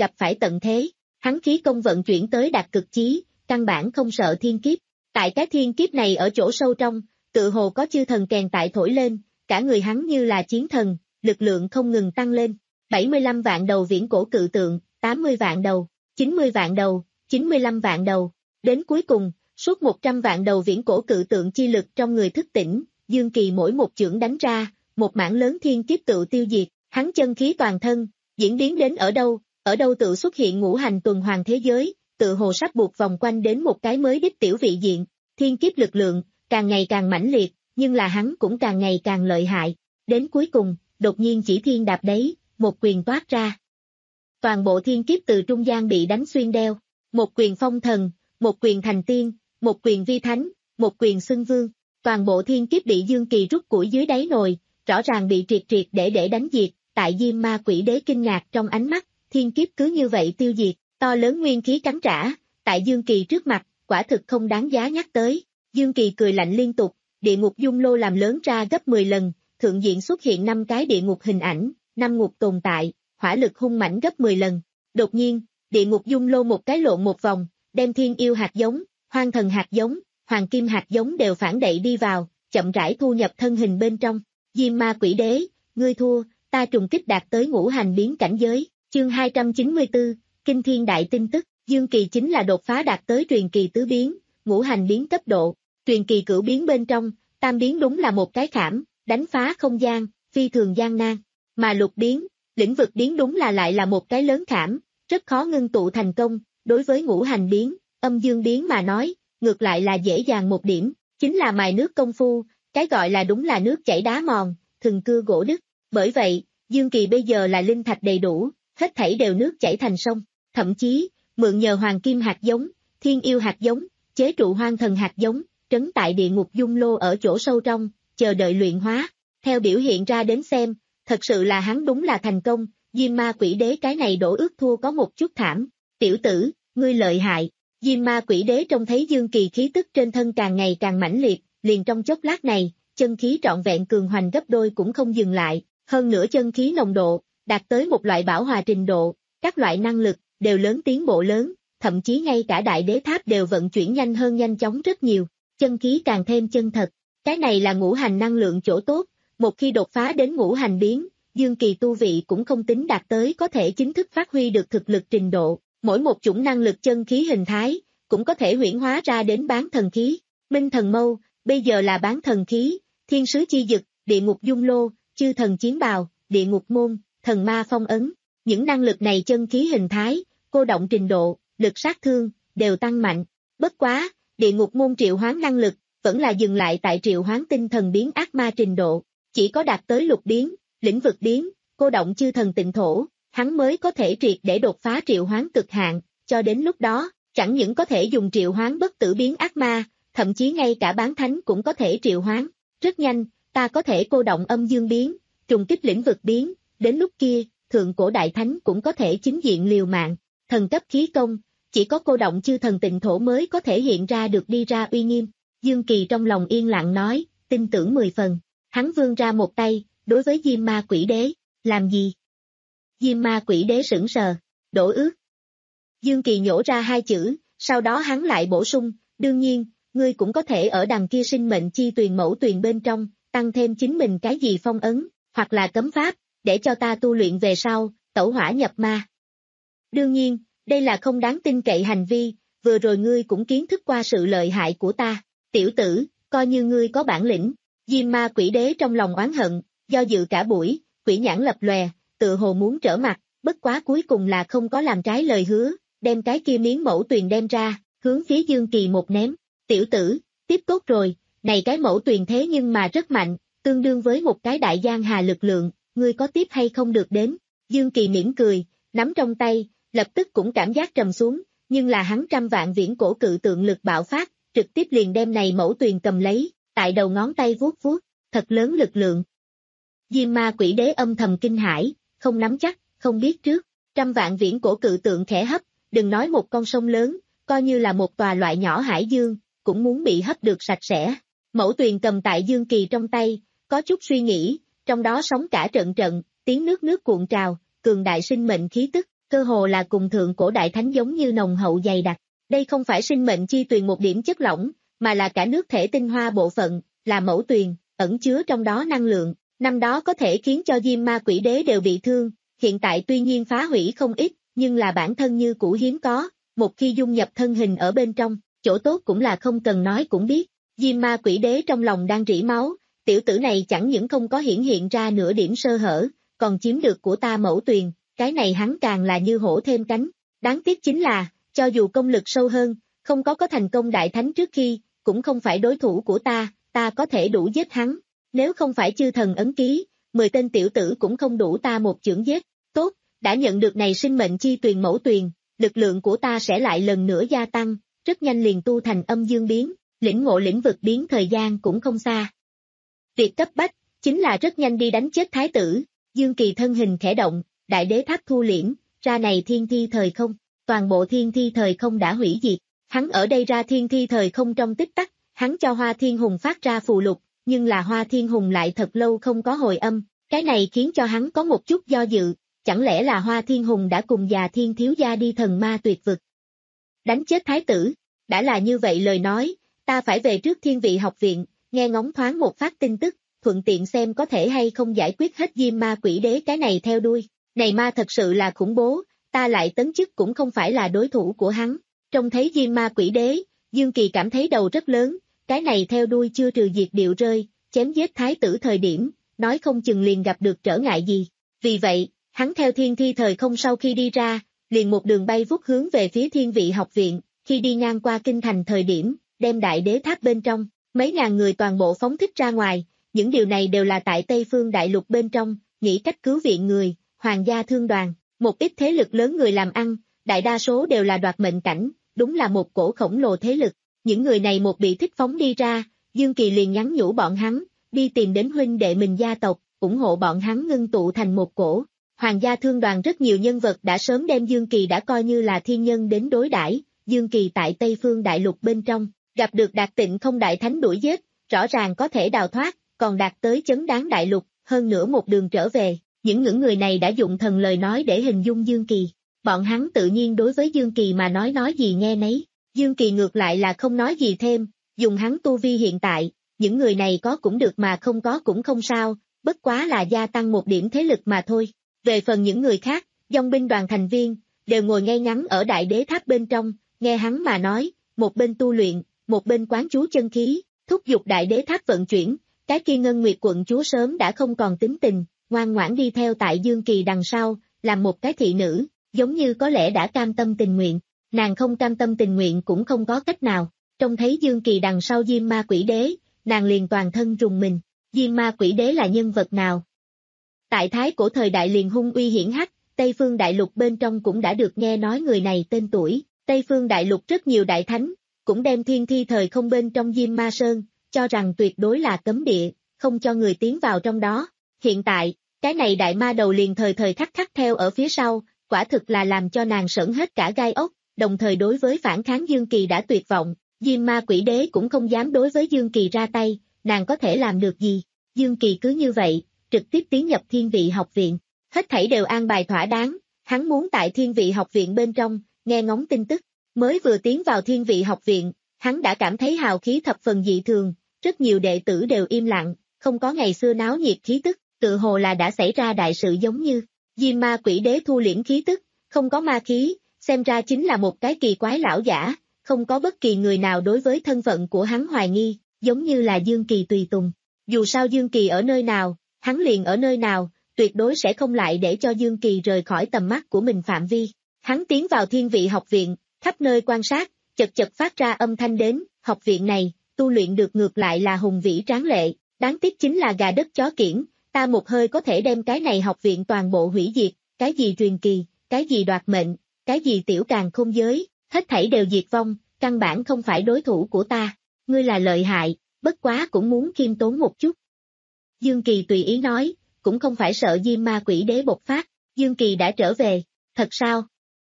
gặp phải tận thế, hắn khí công vận chuyển tới đạt cực chí, căn bản không sợ thiên kiếp. Tại cái thiên kiếp này ở chỗ sâu trong, tự hồ có chư thần kèn tại thổi lên, cả người hắn như là chiến thần, lực lượng không ngừng tăng lên. bảy mươi lăm vạn đầu viễn cổ cự tượng, tám mươi vạn đầu, chín mươi vạn đầu, chín mươi lăm vạn đầu. Đến cuối cùng, suốt một trăm vạn đầu viễn cổ cự tượng chi lực trong người thức tỉnh, Dương Kỳ mỗi một chưởng đánh ra, một mảng lớn thiên kiếp tự tiêu diệt, hắn chân khí toàn thân, diễn biến đến ở đâu, ở đâu tự xuất hiện ngũ hành tuần hoàn thế giới, tự hồ sắp buộc vòng quanh đến một cái mới đích tiểu vị diện, thiên kiếp lực lượng, càng ngày càng mãnh liệt, nhưng là hắn cũng càng ngày càng lợi hại. Đến cuối cùng, đột nhiên chỉ thiên đạp đấy, một quyền toát ra. Toàn bộ thiên kiếp từ trung gian bị đánh xuyên đeo, một quyền phong thần, một quyền thành tiên, một quyền vi thánh, một quyền xưng vương, toàn bộ thiên kiếp bị Dương Kỳ rút củi dưới đáy nồi, rõ ràng bị triệt triệt để để đánh diệt, tại Diêm Ma Quỷ Đế kinh ngạc trong ánh mắt, thiên kiếp cứ như vậy tiêu diệt, to lớn nguyên khí cắn trả, tại Dương Kỳ trước mặt, quả thực không đáng giá nhắc tới. Dương Kỳ cười lạnh liên tục, địa ngục dung lô làm lớn ra gấp mười lần, thượng diện xuất hiện năm cái địa ngục hình ảnh, năm ngục tồn tại, hỏa lực hung mãnh gấp mười lần. Đột nhiên, địa ngục dung lô một cái lộn một vòng, đem thiên yêu hạt giống, hoang thần hạt giống, hoàng kim hạt giống đều phản đậy đi vào, chậm rãi thu nhập thân hình bên trong. Diêm Ma Quỷ Đế, ngươi thua, ta trùng kích đạt tới ngũ hành biến cảnh giới. Chương hai trăm chín mươi tư, Kinh Thiên Đại Tin Tức. Dương Kỳ chính là đột phá đạt tới truyền kỳ tứ biến, ngũ hành biến cấp độ. Truyền kỳ cửu biến bên trong, tam biến đúng là một cái khảm, đánh phá không gian, phi thường gian nan. Mà lục biến, lĩnh vực biến đúng là lại là một cái lớn khảm, rất khó ngưng tụ thành công. Đối với ngũ hành biến, âm dương biến mà nói, ngược lại là dễ dàng một điểm, chính là mài nước công phu, cái gọi là đúng là nước chảy đá mòn, thừng cưa gỗ đứt. Bởi vậy, Dương Kỳ bây giờ là linh thạch đầy đủ, hết thảy đều nước chảy thành sông, thậm chí, mượn nhờ hoàng kim hạt giống, thiên yêu hạt giống, chế trụ hoang thần hạt giống, trấn tại địa ngục dung lô ở chỗ sâu trong, chờ đợi luyện hóa. Theo biểu hiện ra đến xem, thật sự là hắn đúng là thành công, Diêm Ma Quỷ Đế cái này đổ ước thua có một chút thảm. Tiểu tử, ngươi lợi hại. Diêm Ma Quỷ Đế trông thấy Dương Kỳ khí tức trên thân càng ngày càng mãnh liệt, liền trong chốc lát này, chân khí trọn vẹn cường hoành gấp đôi cũng không dừng lại, hơn nữa chân khí nồng độ, đạt tới một loại bảo hòa trình độ, các loại năng lực, đều lớn tiến bộ lớn, thậm chí ngay cả đại đế tháp đều vận chuyển nhanh hơn nhanh chóng rất nhiều, chân khí càng thêm chân thật. Cái này là ngũ hành năng lượng chỗ tốt, một khi đột phá đến ngũ hành biến, Dương Kỳ tu vị cũng không tính đạt tới có thể chính thức phát huy được thực lực trình độ, mỗi một chủng năng lực chân khí hình thái, cũng có thể huyễn hóa ra đến bán thần khí. Minh Thần Mâu, bây giờ là bán thần khí, thiên sứ chi dực, địa ngục dung lô, chư thần chiến bào, địa ngục môn, thần ma phong ấn. Những năng lực này chân khí hình thái, cô động trình độ, lực sát thương, đều tăng mạnh. Bất quá, địa ngục môn triệu hoán năng lực, vẫn là dừng lại tại triệu hoán tinh thần biến ác ma trình độ. Chỉ có đạt tới lục biến, lĩnh vực biến, cô động chư thần tịnh thổ, hắn mới có thể triệt để đột phá triệu hoán cực hạn. Cho đến lúc đó, chẳng những có thể dùng triệu hoán bất tử biến ác ma, thậm chí ngay cả bán thánh cũng có thể triệu hoán. Rất nhanh, ta có thể cô động âm dương biến, trùng kích lĩnh vực biến, đến lúc kia, thượng cổ đại thánh cũng có thể chính diện liều mạng. Thần cấp khí công, chỉ có cô động chư thần tịnh thổ mới có thể hiện ra được đi ra uy nghiêm. Dương Kỳ trong lòng yên lặng nói, tin tưởng mười phần. Hắn vươn ra một tay, đối với Diêm Ma Quỷ Đế, làm gì? Diêm Ma Quỷ Đế sững sờ, đổ ước. Dương Kỳ nhổ ra hai chữ, sau đó hắn lại bổ sung, đương nhiên, ngươi cũng có thể ở đằng kia sinh mệnh chi tuyền mẫu tuyền bên trong, tăng thêm chính mình cái gì phong ấn, hoặc là cấm pháp, để cho ta tu luyện về sau, tẩu hỏa nhập ma. Đương nhiên, đây là không đáng tin cậy hành vi, vừa rồi ngươi cũng kiến thức qua sự lợi hại của ta, tiểu tử, coi như ngươi có bản lĩnh. Diêm Ma Quỷ Đế trong lòng oán hận, do dự cả buổi, quỷ nhãn lập lòe, tự hồ muốn trở mặt, bất quá cuối cùng là không có làm trái lời hứa, đem cái kia miếng mẫu tuyền đem ra, hướng phía Dương Kỳ một ném. Tiểu tử, tiếp tốt rồi, này cái mẫu tuyền thế nhưng mà rất mạnh, tương đương với một cái đại giang hà lực lượng, ngươi có tiếp hay không được đến? Dương Kỳ mỉm cười, nắm trong tay, lập tức cũng cảm giác trầm xuống, nhưng là hắn trăm vạn viễn cổ cự tượng lực bạo phát, trực tiếp liền đem này mẫu tuyền cầm lấy, tại đầu ngón tay vuốt vuốt, thật lớn lực lượng. Diêm Ma Quỷ Đế âm thầm kinh hãi, không nắm chắc, không biết trước, trăm vạn viễn cổ cự tượng khẽ hấp, đừng nói một con sông lớn, coi như là một tòa loại nhỏ hải dương, cũng muốn bị hấp được sạch sẽ. Mẫu tuyền cầm tại Dương Kỳ trong tay, có chút suy nghĩ, trong đó sóng cả trận trận, tiếng nước nước cuộn trào, cường đại sinh mệnh khí tức, cơ hồ là cùng thượng cổ đại thánh giống như nồng hậu dày đặc. Đây không phải sinh mệnh chi tuyền một điểm chất lỏng, mà là cả nước thể tinh hoa bộ phận, là mẫu tuyền, ẩn chứa trong đó năng lượng, năm đó có thể khiến cho Diêm Ma Quỷ Đế đều bị thương, hiện tại tuy nhiên phá hủy không ít, nhưng là bản thân như cũ hiếm có, một khi dung nhập thân hình ở bên trong, chỗ tốt cũng là không cần nói cũng biết. Diêm Ma Quỷ Đế trong lòng đang rỉ máu, tiểu tử này chẳng những không có hiển hiện ra nửa điểm sơ hở, còn chiếm được của ta mẫu tuyền, cái này hắn càng là như hổ thêm cánh. Đáng tiếc chính là, cho dù công lực sâu hơn, không có có thành công đại thánh trước khi, cũng không phải đối thủ của ta, ta có thể đủ giết hắn. Nếu không phải chư thần ấn ký, mười tên tiểu tử cũng không đủ ta một chưởng giết. Tốt, đã nhận được này sinh mệnh chi tuyền mẫu tuyền, lực lượng của ta sẽ lại lần nữa gia tăng, rất nhanh liền tu thành âm dương biến, lĩnh ngộ lĩnh vực biến thời gian cũng không xa. Việc cấp bách, chính là rất nhanh đi đánh chết thái tử, Dương Kỳ thân hình khẽ động, đại đế tháp thu liễm, ra này thiên thi thời không, toàn bộ thiên thi thời không đã hủy diệt, hắn ở đây ra thiên thi thời không trong tích tắc, hắn cho Hoa Thiên Hùng phát ra phù lục, nhưng là Hoa Thiên Hùng lại thật lâu không có hồi âm, cái này khiến cho hắn có một chút do dự, chẳng lẽ là Hoa Thiên Hùng đã cùng già thiên thiếu gia đi thần ma tuyệt vực. Đánh chết thái tử, đã là như vậy lời nói, ta phải về trước Thiên Vị học viện, nghe ngóng thoáng một phát tin tức, thuận tiện xem có thể hay không giải quyết hết Diêm Ma Quỷ Đế cái này theo đuôi, này ma thật sự là khủng bố, ta lại tấn chức cũng không phải là đối thủ của hắn. Trông thấy Diêm Ma Quỷ Đế, Dương Kỳ cảm thấy đầu rất lớn, cái này theo đuôi chưa trừ diệt điệu rơi, chém giết thái tử thời điểm, nói không chừng liền gặp được trở ngại gì. Vì vậy, hắn theo thiên thi thời không sau khi đi ra, liền một đường bay vút hướng về phía Thiên Vị học viện, khi đi ngang qua kinh thành thời điểm, đem đại đế tháp bên trong, mấy ngàn người toàn bộ phóng thích ra ngoài, những điều này đều là tại Tây Phương Đại Lục bên trong, nghĩ cách cứu viện người, hoàng gia thương đoàn, một ít thế lực lớn người làm ăn, đại đa số đều là đoạt mệnh cảnh, đúng là một cổ khổng lồ thế lực. Những người này một bị thích phóng đi ra, Dương Kỳ liền nhắn nhủ bọn hắn, đi tìm đến huynh đệ mình gia tộc, ủng hộ bọn hắn ngưng tụ thành một cổ. Hoàng gia thương đoàn rất nhiều nhân vật đã sớm đem Dương Kỳ đã coi như là thiên nhân đến đối đãi. Dương Kỳ tại Tây Phương Đại Lục bên trong, gặp được Đạt Tịnh không đại thánh đuổi giết, rõ ràng có thể đào thoát, còn đạt tới chấn đáng đại lục, hơn nữa một đường trở về, những những người này đã dụng thần lời nói để hình dung Dương Kỳ. Bọn hắn tự nhiên đối với Dương Kỳ mà nói nói gì nghe nấy, Dương Kỳ ngược lại là không nói gì thêm, dùng hắn tu vi hiện tại, những người này có cũng được mà không có cũng không sao, bất quá là gia tăng một điểm thế lực mà thôi. Về phần những người khác, dòng binh đoàn thành viên, đều ngồi ngay ngắn ở đại đế tháp bên trong, nghe hắn mà nói, một bên tu luyện, một bên quán chú chân khí, thúc giục đại đế tháp vận chuyển, cái kia Ngân Nguyệt quận chúa sớm đã không còn tính tình, ngoan ngoãn đi theo tại Dương Kỳ đằng sau, làm một cái thị nữ, giống như có lẽ đã cam tâm tình nguyện, nàng không cam tâm tình nguyện cũng không có cách nào, trông thấy Dương Kỳ đằng sau Diêm Ma Quỷ Đế, nàng liền toàn thân rùng mình, Diêm Ma Quỷ Đế là nhân vật nào? Tại thái cổ thời đại liền hung uy hiển hách, Tây Phương Đại Lục bên trong cũng đã được nghe nói người này tên tuổi, Tây Phương Đại Lục rất nhiều đại thánh, cũng đem thiên thi thời không bên trong Diêm Ma Sơn, cho rằng tuyệt đối là cấm địa, không cho người tiến vào trong đó. Hiện tại, cái này đại ma đầu liền thời thời khắc khắc theo ở phía sau, quả thực là làm cho nàng sởn hết cả gai ốc, đồng thời đối với phản kháng Dương Kỳ đã tuyệt vọng, Diêm Ma Quỷ Đế cũng không dám đối với Dương Kỳ ra tay, nàng có thể làm được gì? Dương Kỳ cứ như vậy, trực tiếp tiến nhập Thiên Vị học viện, hết thảy đều an bài thỏa đáng, hắn muốn tại Thiên Vị học viện bên trong, nghe ngóng tin tức, mới vừa tiến vào Thiên Vị học viện, hắn đã cảm thấy hào khí thập phần dị thường, rất nhiều đệ tử đều im lặng, không có ngày xưa náo nhiệt khí tức, tự hồ là đã xảy ra đại sự giống như, Diêm Ma Quỷ Đế thu liễm khí tức, không có ma khí, xem ra chính là một cái kỳ quái lão giả, không có bất kỳ người nào đối với thân phận của hắn hoài nghi, giống như là Dương Kỳ tùy tùng. Dù sao Dương Kỳ ở nơi nào, hắn liền ở nơi nào, tuyệt đối sẽ không lại để cho Dương Kỳ rời khỏi tầm mắt của mình phạm vi. Hắn tiến vào Thiên Vị học viện, khắp nơi quan sát, chật chật phát ra âm thanh đến, học viện này, tu luyện được ngược lại là hùng vĩ tráng lệ, đáng tiếc chính là gà đất chó kiểng, ta một hơi có thể đem cái này học viện toàn bộ hủy diệt, cái gì truyền kỳ, cái gì đoạt mệnh, cái gì tiểu càn khôn giới, hết thảy đều diệt vong, căn bản không phải đối thủ của ta, ngươi là lợi hại, bất quá cũng muốn khiêm tốn một chút. Dương Kỳ tùy ý nói, cũng không phải sợ Diêm Ma Quỷ Đế bộc phát, Dương Kỳ đã trở về, thật sao?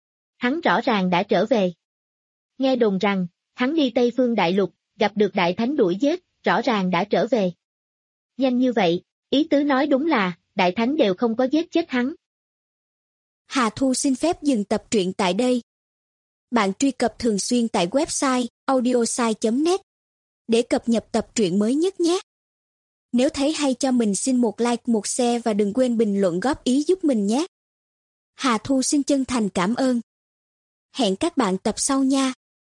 Hắn rõ ràng đã trở về. Nghe đồn rằng, hắn đi Tây Phương Đại Lục, gặp được Đại Thánh đuổi giết, rõ ràng đã trở về. Nhanh như vậy, ý tứ nói đúng là, Đại Thánh đều không có giết chết hắn. Hà Thu xin phép dừng tập truyện tại đây. Bạn truy cập thường xuyên tại website audiosai chấm net để cập nhật tập truyện mới nhất nhé. Nếu thấy hay cho mình xin một like, một share và đừng quên bình luận góp ý giúp mình nhé. Hà Thu xin chân thành cảm ơn. Hẹn các bạn tập sau nha.